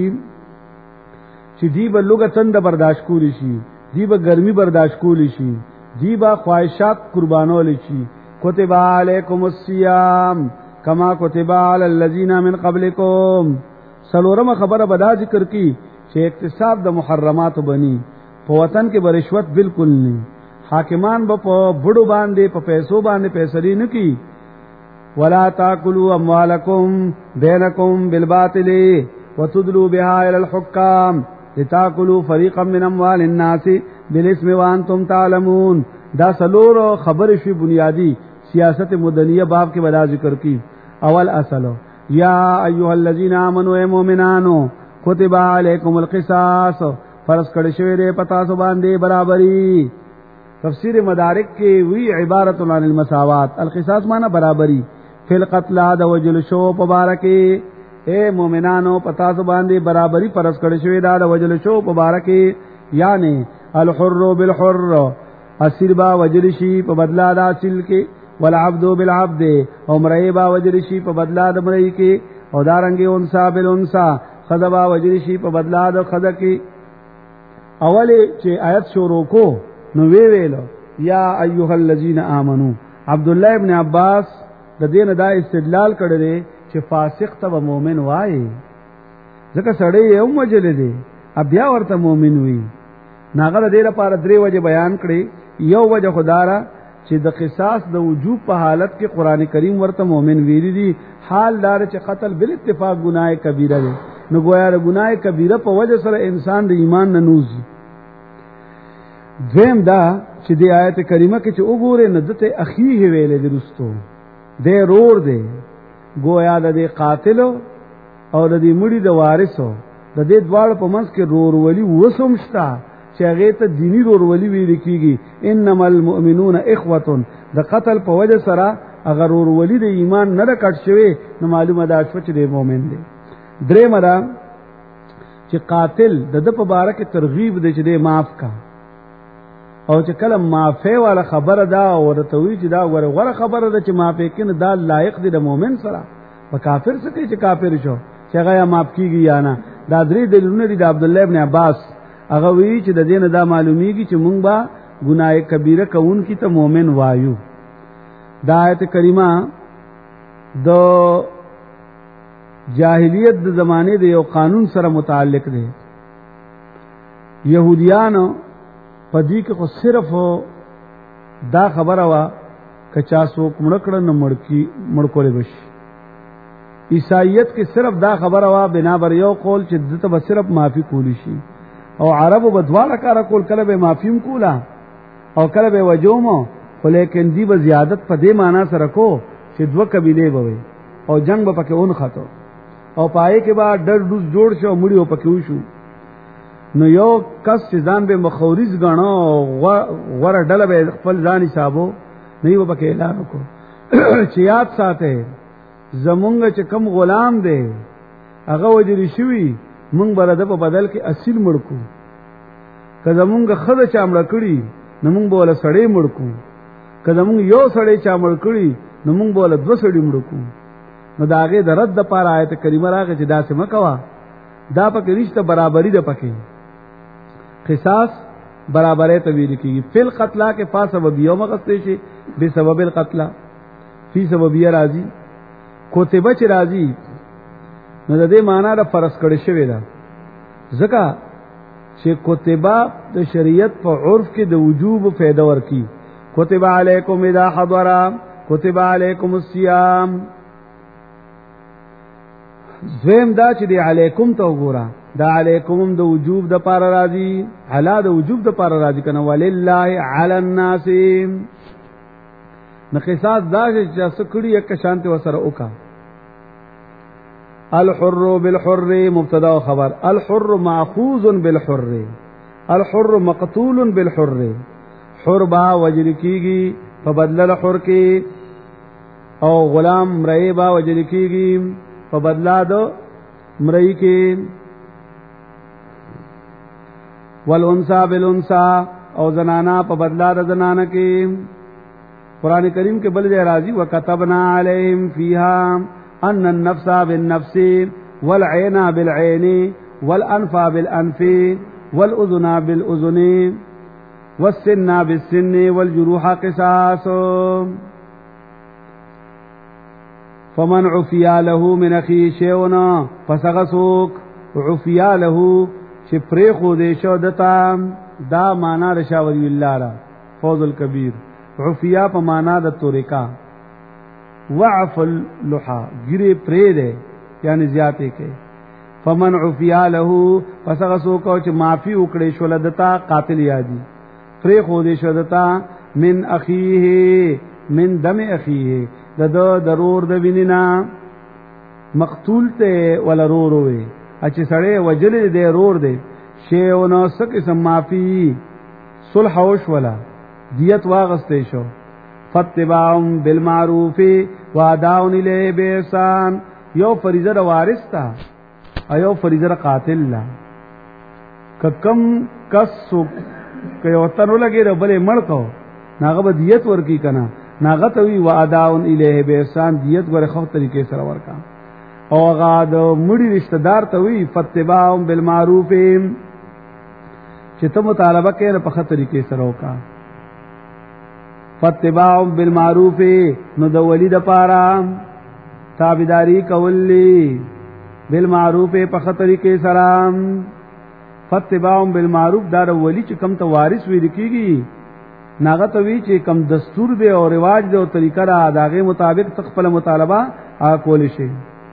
چې دی به لوګه تند برداشت کولی شي، دی به ګرمي برداشت کولی شي، دی به خواہشات قربانول شي. کتب علیکم الصیام کما کتب علی الذین من قبلکم. سلورم خبره بدا ذکر کی چې اقتصاد د محرمات بنی په وطن کې برشوت بالکل نه، حاکمان به په بډو باندې په پیسو باندې پیسری نه کی. ولا تاکلوا اموالکم بینکم بالباطل وتدلوا بها الى الحكام لتاكلوا فريقا من اموال الناس بالاسم وانتم تعلمون. دا سلور خبر شی بنیادی سیاست مدنیه باب کې بدا ذکر کی. اول اصل یا ایها الذين امنوا المؤمنون كتب عليكم القصاص، فرض کړی شوی دی پتا سو باندې برابری. تفسیر مدارک کې وی عبارت عن المساوات، القصاص معنی برابری. فی القتل د وجل شو مبارکی، اے مومنانو پتا سو باندې برابری فرض کړی شوی دا د وجل شو مبارکی. یعنی الحر بالحر، اسیر با وجل شي په بدلا د اصل کې، والعبد بالعبد، او مړی با وجل شي په بدلا د مړی کې، او دارنګي انسا بالانسا، خذ با وجل شي په بدلا د خذ کې. اولی چې آیت شروع کو نو ویلو یا ایها الذین آمنو. عبد الله ابن عباس د دین دا استدلال کړی دی چې فاسق ته مؤمن وای، ځکه سړی یو مجل دی بیا ورته مؤمن وي. ناغه د دې لپاره درې وجه بیان کړي. یو وجه خدارا چې د قصاص د وجوب په حالت کې قران کریم ورته مؤمن ویری دي، حال دار چې قتل بل اتفاق ګناه کبیره دی. نو گویا د ګناه کبیره په وجه سره انسان د ایمان نه نوځي. دویم دا چې د آیت کریمه کې چې وګوره ندته اخیه ویلې درستو د رور دی، گویا د قاتل او د دې مړي د وارثو د دې دواړو په منځ کې رور ولی وسمشتا چې هغه ته دینی رور ولی ویل کیږي. انما المؤمنون اخوه، د قتل په وجه سره اگر رور ولی د ایمان نه کټ شوی نو معلومه ده چې د مؤمن دی. درې مرا چې قاتل د په باره کې ترغیب دی چې دې معاف کا، او چې کله معافی والا خبره دا ورته وی چې دا غره خبره ده چې معافی کینه دا لایق دی د مؤمن سره. په کافر څه کې چې کافر شو چې هغه معاف کیږي یا نه. دا درې دلیلونه دي د عبد الله ابن عباس. هغه وی چې د دین دا معلومیږي چې مونږ با ګناه کبیره کوون کی ته مؤمن وایو. دا آیت کریمه د جاهلیت د زمانه د یو قانون سره متعلق دی. يهوديانو پدې کې خو صرف دا خبره وا کچا سو کمړکړه نه مړکولې بشي. عیسایت کې صرف دا خبره وا بنا بر یو قول چې دته به صرف معافي کولی شي، او عربو بدواله کار کول، کله به معافیم کولا او کله به وجومو، خو لیکن دی به زیادت په دې معنا سره کو چې دوه قبیله به او جنگ به پکې اون خاطو او پای کې بعد ډر دوز جوړ شو مړیو پکې وشو. نو یو کس چې ځان به مخاورز غنو غره ډله به خپل ځان حسابو نه یو پکې اعلان وکړو چې یاد ساته زمونږ چې کم غلام دی هغه وجری شوی مونږ برده په بدل کې اصل مړکو، که زمونږ خزه چا مړ کړی نو مونږ بوله سړی مړکو، که زمونږ یو سړی چا مړ کړی نو مونږ بوله دو سړی مړکو. نو دا هغه د رد لپاره آیت کریمه راغی چې داسې مکوا، دا پکې رشتہ برابری ده، پکې قصاص برابرۍ ته ویل کیږي. فل قتل کې فا سبب یو مغسته شي به سبب القتل فی سبب راضی کوتبه چې راضی نو د دې معنا د فرض کړي شوی ده، ځکه چې کوتبه د شریعت په عرف کې د وجوب فائدہ ورکی. کوتبه علیکم اذا حضر کوتبه علیکم الصیام. زم دا چې دی علیکم ته وګوره، دا علیکم د وجوب د پار راضی، علا د وجوب د پار راضی کنه ولله علی الناس. نو قصاص دا چې سکړی یک شانته وسره وکا. الحر بالحر مبتدا و خبر. الحر ماخوذ بالحر، الحر مقتول بالحر. حر با وجل کیږي په بدل حر کې، او غلام مړی با وجل کیږي په بدلا د مړی کې. والانثى بالانثى او زنانا په بدلا د زنانه کې. قران کریم کې بل ځای راځي وكتبنا عليهم فيها ان النفس بالنفس والعين بالعين والانف بالانف والاذن بالاذن والسن بالسن والجروح قصاص. فمن عفي له من اخي شيء فسغسوك عفي له چې پرې خو دې شو دتا دا معنا رشاوی الله را فوز الکبیر. عفیا په معنا د توریکا، وعفل لحا ګری پرې ده یعنی زیاتې کې. فمن عفیا له فسغسو کو چې معافي وکړي شو لدتا قاتل یادي پرې خو دې شو دتا من اخیه من دم اخیه د ضرور د وینینا مقتول ته ولا رور وي چې سړی وجلې دې رور دې شی او نو سک اسم معافي صلح وش ولا دیت واغستې شو. فتباهم بالمعروف واداء الیه باحسان. یو فریضه د وارث تا ایو فریضه د قاتل لا ککم کس کيو تنو لګي ربلې مړ کو ناغه به دیت ورکی کنا ناغه ته وی واداء الیه باحسان دیت ور خو طریقې سره ورکا. او غاد مړي رشتہ دار ته وی فتباهم بالمعروف چې ته مطالبه کړې په خطر طریقې سره وکا. فتباهم بالمعروف نو د ولید پارا تابعداری کولی بالمعروف په خطر طریقې سره. فتباهم بالمعروف دا ولی چې کم ته وارث وی لکېږي ناغه ته وی چې کم دستور دی او رواج دی او طریقه را داغه مطابق تخپل مطالبه کول شي.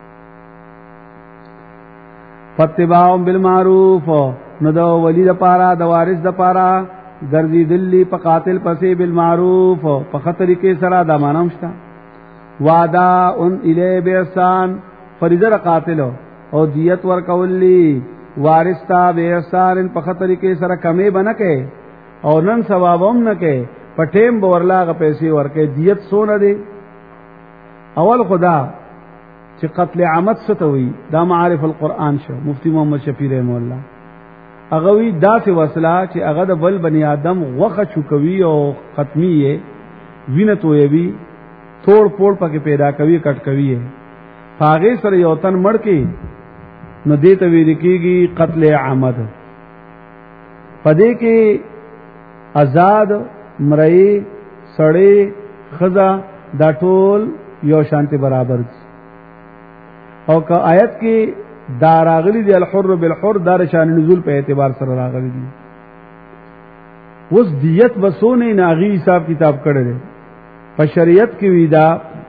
فتباهم بالمعروف نو د ولی د پارا د وارث د پارا ګرځي دلی په قاتل پسې بالمعروف په خطر کې سره دا مانم شتا. وعدا ان الی باحسان فریضه قاتل او دیت ور کولی وارث تا باحسان په خطر کې سره کمې بنکه او نن ثوابم نه کې پټیم بورلاغه پیسې ورکې دیت سونه دی. اول خدا چې قتل عمد ستوي دا معارف القرآن شو. مفتی محمد شفیع رحمه الله اغوی دا سی وصله چې هغه د بل بنی آدم غوخه چوکوي او ختمي یې وینه تویوي توڑ پوڑ پکې پیدا کوي کټ کوي هغه سره یو تن مړ کې نو دې ته ویل کېږي قتل عمد. پدې کې آزاد مړی سړی خزا دا ټول یو شانته برابر دي. او که آیت کې دا راغلی دی الحر بالحر دار شان نزول په اعتبار سره راغلی دی. اوس دیت بسونه ناغي حساب کتاب کړی دی په شریعت کې ویدا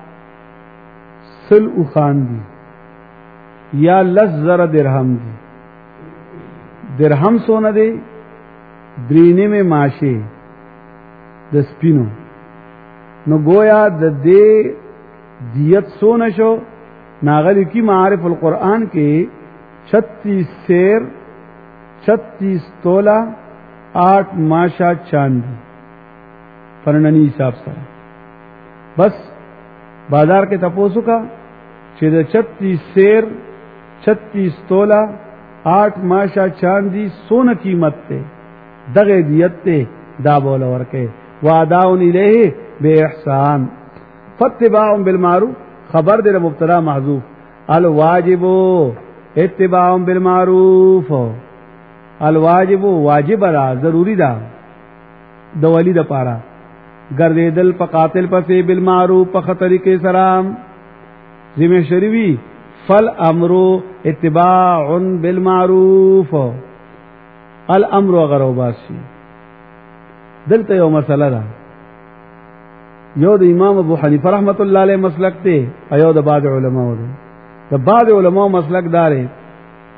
سل او خان دی یا لس زر درهم دی. درهم سونه دی درینه میں ماشه د سپینو نو گویا د دې دیت سونه شو. ناغلی کی معارف القرآن کے 36 سیر 36 تولہ 8 ماشا چاندی پرننی حساب سره. بس بازار کے تپوسو کا چې د 36 سیر 36 تولہ 8 ماشا چاندی سونه قیمت ته دغه دیت ته دا بوله ورکه. وعداء الیه باحسان. فتباع بالمعروف خبر دے مبتدا محذوف. الواجب اتباع بالمعروف. الواجب واجب را ضروری دا د ولی د پارا ګرځیدل په قاتل پسې بالمعروف په خطر کې سلام ذمہ شریوی فل امر اتباع بالمعروف. الامر غرو باسي دلته یو مسله ده. یو د امام ابو حنیفه رحمت الله علیه مسلک ته ایو د بعض علماء ده. د بعض علماء مسلک داري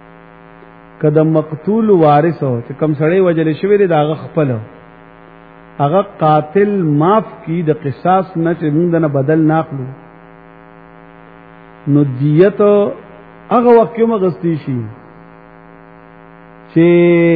کده مقتول وارث او چې کم سړی وجل شوی دی دا خپل هغه قاتل معاف کی د قصاص نه چې موږ نه بدل ناخلو نو دیت هغه وخت کې مغستی شي چې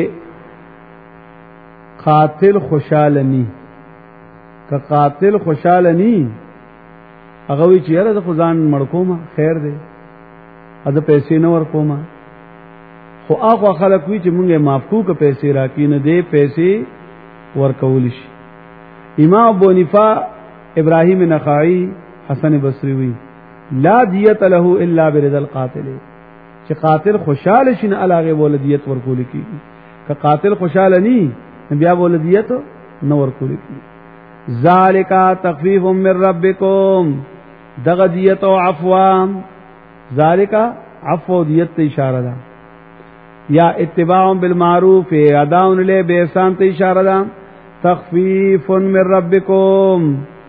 قاتل خوشاله ني که قاتل خوشاله ني هغه وی چې یاره د خدان مړکوما خیر دی اته پیسې نه ورکوما خو هغه خلک وی چې مونږه معفو که پیسې راکې نه دی پیسې ورکول شي امام ابو حنیفه ابراهیم نخعی حسن بصری وی لا دیت له الا برضا القاتل چې قاتل خوشاله شي نه علاوه ولدیت ورکول کیږي که قاتل خوشاله ني بیا ولدیت نه ورکول کیږي ذالک تخفیف من ربکم دغه دیت او عفو ذالک عفو دیت ته اشاره ده یا اتباع بالمعروف اداء له باحسان ته اشاره ده تخفیف من ربکم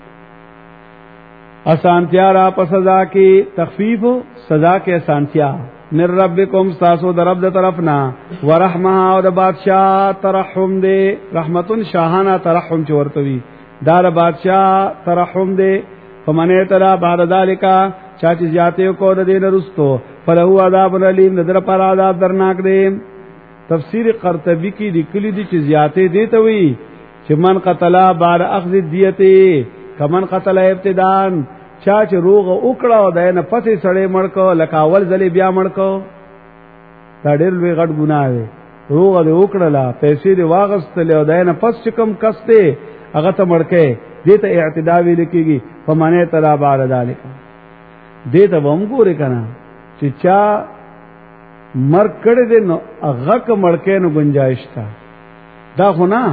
اسانتیا را په سزا کې تخفیف سزا کې اسانتیا من ربکم تاسو در رب طرفنا ورحمه او د بادشاہ ترحم دے رحمتن شاهانه ترحم چورتوي دار بادشاہ ترحم دے فمنه ترا بعد ذالک چاچ زیاته کو د دین رستو فلهو عذاب الیم نظر پر عذاب درناک دے تفسیر قرطبی کی لیکلی دي چې زیاته دی ته وی چې من قتلا بعد اخذ دیته کمن قتل ابتدان چاچ روغ وکړه او دینه پسې سړې مړکو لکه اول ځلې بیا مړکو دا ډېر لوی غټ ګناه دی روغ دې وکړه پیسې دې واغستلې او دینه پس چکم کسته هغه ته مړکې دې ته اعتدا ویل کېږي فمنه تلا بعد ذلک دې ته هم ګورې کنه چې چا مر کړه دې نو هغه ک مړکې نو گنجائش تا دا خو نه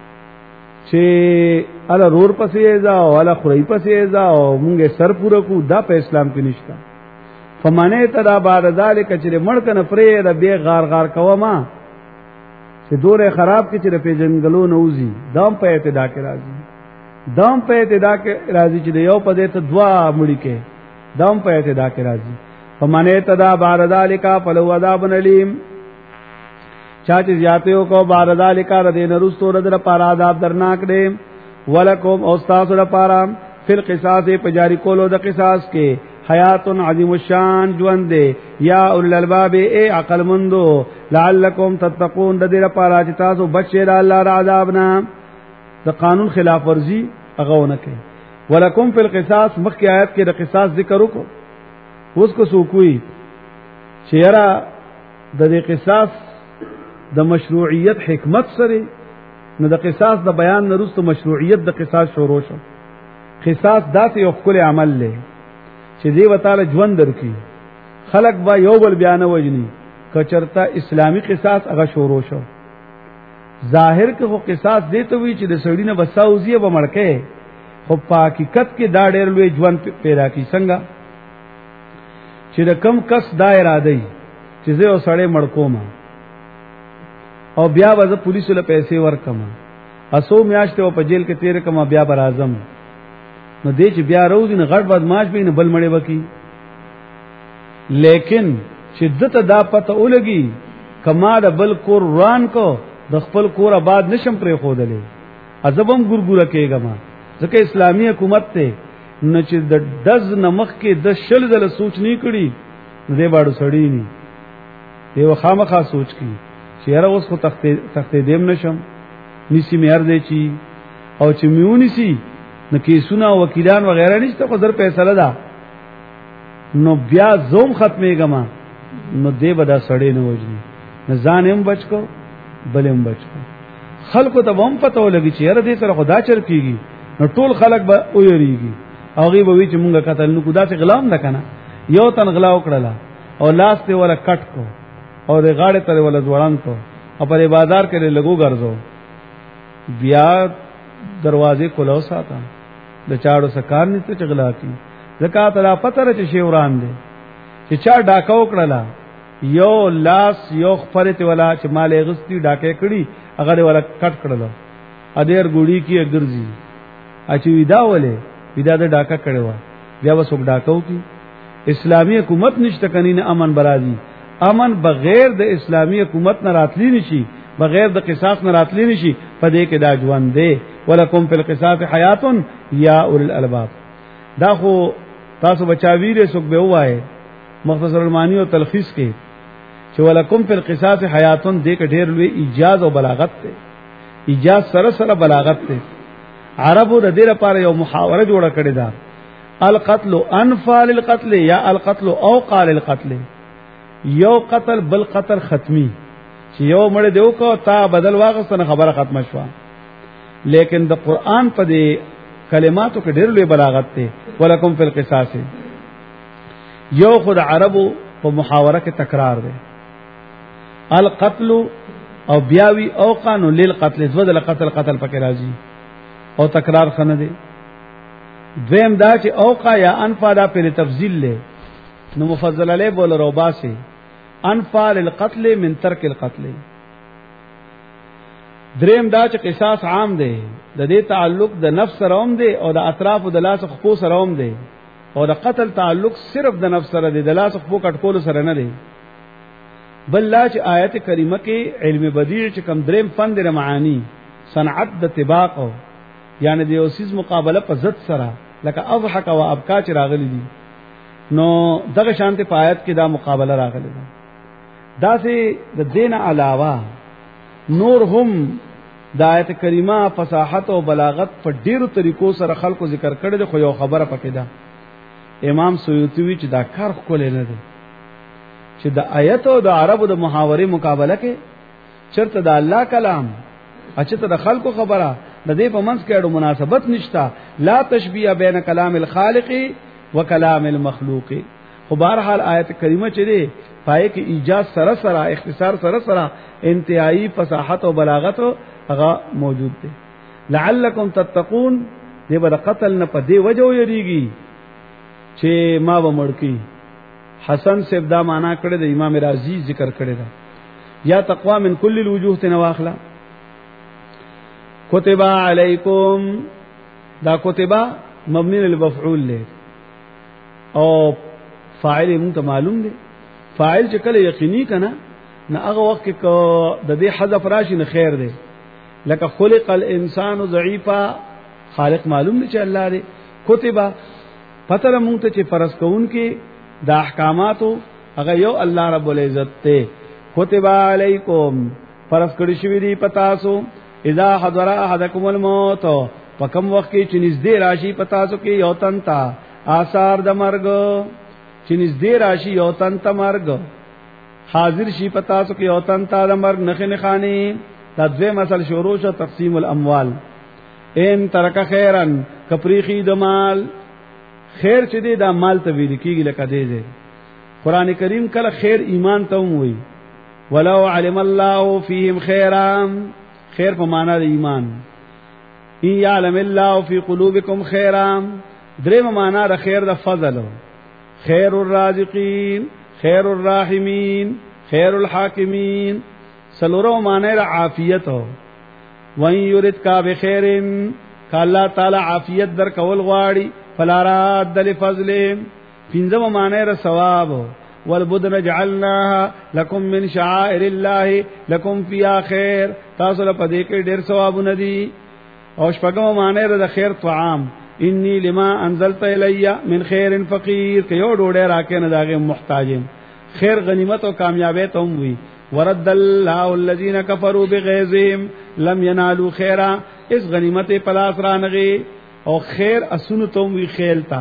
چې الا رور پسې ځاو الا خړې پسې ځاو مونږه سر پورا کو دا په اسلام کې نشتا فمانه تدا بعد ذلک چې مړ کنه پرې د به غار غار کوما چې دوره خراب کې چې په جنگلو نوځي دام په اعتدا کې راځي دام په اعتدا کې راځي چې یو په دې ته دوا مړی کې دام په اعتدا کې راځي فمانه تدا بعد ذلک فلو عذاب الیم چاچ زیاتیو کو بعد ذلک ردین رستو ردر پر عذاب درناک دے ولکم استاذ لپاره فل قصاص په جاری کولو د قصاص کې حیات عظیم الشان ژوند دے یا اول الباب ای عقل مندو لعلکم تتقون د دې لپاره چې تاسو بچی د الله ر عذاب نه د قانون خلاف ورزي اغونه کوي ولکم فل قصاص مخکې آیت کې د قصاص ذکر وکړو اوس کو سو کوئی چیرې د دې قصاص د مشروعیت حکمت سره نو د قصاص د بیان نرسته مشروعیت د قصاص شروع شو قصاص داسې یو خپل عمل لې چې دی وتعالى ژوند درکې خلق با یو بل بیان وجني کچرتا اسلامی قصاص هغه شروع شو ظاهر کې خو قصاص دی ته وی چې د سړی نه بساوزیه به مړکې خو په حقیقت کې دا ډېر لوی ژوند پیدا کی څنګه چې د کم کس دا اراده چې زه وسړې مړکوم او بیا وځه پولیسو له پیسې ورکم اسو میاشته په جیل کې تیر کما بیا بر اعظم نو دې چې بیا روز نه غړ بدمعاش به نه بل مړې وکي لیکن شدت دا پته ولګي کما د بل کور روان کو د خپل کور آباد نشم پرې خودلې عذابم ګورګوره کېګم ځکه اسلامی حکومت ته نه چې د دز نمخ کې د شل دل سوچ نه کړي دې باړو سړی نه یو خامخا سوچ کی چیرې اوس خو تختې دیم نشم نسی مېر دی چی او چې میونی سي نو کیسونه وکیلان وغیرہ نشته خو در فیصله ده نو بیا زوم ختمه گما نو دې بدا سړې نه وځي نه ځانم بچو بلم بچو خلکو ته هم پته ولګي چې یاره دې سره خدا چر کیږي نو ټول خلک به ویریږي او غي به وی چې مونږه قتل نو خدا چې غلام نه کنه یو تن غلا وکړه او لاس ته ولا کټ کو او د غاړه ته ولا ځوړان کو او په بازار کې لګو ګرځو بیا دروازې کولو ساته د چاړو سکار نشته چغلا کی زکات را پتر چې شیوران دي چې چا ډاکاو کړلا یو لاس یو خپرته ولا چې مال غستی ډاکې کړي هغه ولا کټ کړلو ادیر ګوډی کی اگرځي اچي ودا ولې ودا د ډاکا کړو بیا وسوک ډاکاو کی اسلامی حکومت نشته کني نه امن برازي امن بغیر د اسلامی حکومت نه راتلی نشي بغیر د قصاص نه راتلی نشي په دې کې دا ژوند دی ولکم فی القصاص حیات یا اول الالباب دا خو تاسو بچاویره څوک به وایي مختصر المانی او تلخیص کې چې ولکم فی القصاص حیات دې کې ډېر لوی ایجاز او بلاغت دی ایجاز سره سره بلاغت دی عربو د دې لپاره یو محاوره جوړه کړې ده القتل انفى للقتل یا القتل اوقع للقتل یو قتل بل قتل ختمی چې یو مړ دیو کو تا بدل واغستنه خبره ختمه شوه لیکن د قران په دې کلماتو کې ډېر لوی بلاغت دی ولکم فی القصاص یو خود عربو په محاوره کې تکرار دی القتل او بیاوی اوقع للقتل بدل قتل پکې راځي او تکرار خنه دی دویم دا چې اوقع یا انفا دا پر تفضیل له نو مفضل علی بول روبا سے انفا للقتل من ترک القتل دریم دا چې قصاص عام دی د دې تعلق د نفس سره هم دی او د اطراف د لاس خپو سره هم دی او د قتل تعلق صرف د نفس سره دی د لاس خپو کټکول سره نه دی بل لا چې آیت کریمه کې علم بدیع چې کم دریم فن د معانی صنعت د طباق او یعنی د اوسیز مقابله په ضد سره لکه اضحك و ابکا چې راغلي دي نو دغه شانته په آیت کې دا مقابله راغلي ده دا سه د دین علاوه نور هم د آیت کریمه فصاحت او بلاغت په ډیرو طریقو سره خلکو ذکر کړي خو یو خبره پکې ده امام سیوطی وی چې دا کار خپل نه دی چې د آیت او د عربو د محاورې مقابله کې چرته د الله کلام اچته د خلکو خبره د دې په منځ کې اړو مناسبت نشتا لا تشبیه بین کلام الخالق و کلام المخلوق خو بهرحال آیت کریمه چې دی پای کې ایجاز سره سره اختصار سره سره انتهایی فصاحت او بلاغت هغه موجود دی لعلکم تتقون دې به قتل نه په دې وجو یریږي چې ما به مړکی حسن سیب دا معنا کړی د امام رازی ذکر کړی دا یا تقوا من کل الوجوه تنواخلا کتب علیکم دا کتبا مبنی للمفعول له او فاعل مون ته معلوم دی فاعل چې کله یقیني کنه نه هغه وخت کې د دې حذف راشي نه خیر دی لکه خلق الانسان ضعیفا خالق معلوم دی چې الله دی کتبا پتر مون ته چې فرض کون کې د احکاماتو هغه یو الله رب العزت ته کتب علیکم فرض کړی شوی دی پتاسو اذا حضر احدکم الموت پکم وخت کې چې نږدې راشي پتاسو کې یو تن تا آثار د مرګ چې نږدې راشي یو تن ته مرګ حاضر شي پتاسو کې یو تن تا د مرګ نخې نخانی دا دوی مسل شروع شو تقسیم الاموال ان ترک خیرن کپریخی د مال خیر چې دی دا مال ته ویل کیږي لکه دی قران کریم کله خیر ایمان ته وایي ولو علم الله فيهم خيرا خیر په معنا د ایمان ان يعلم الله في قلوبكم خيرا دریم معنا د خیر د فضل خیر الرازقین خیر الراحمین خیر الحاکمین سلورو معنا د عافیت او وان يريد کا بخير کله تعالی عافیت در کول غواړي فلا راد لفضل پنځم معنی را ثواب والبدن جعلناها لكم من شعائر الله لكم فيها خير تاسو له پدې کې ډېر ثوابونه دي او شپږم معنی را خیر طعام انی لما انزلت الی من خیر فقیر که یو ډوډۍ راکې نه داغه محتاج خیر غنیمت او کامیابی ته هم وي ورد الله الذين كفروا بغيظهم لم ينالوا خيرا اس غنیمت پلاس رانغي او خیر اسونو تم وی خیل تا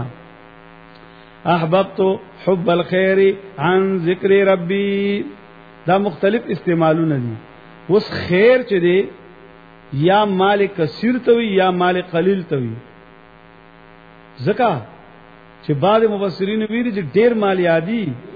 احببت حب الخير عن ذکر ربي دا مختلف استعمالونه دي اوس خیر چې دی یا مال کثیر ته وی یا مال قلیل ته وی زکه چې بعض مفسرین ویلي چې ډیر مال یادي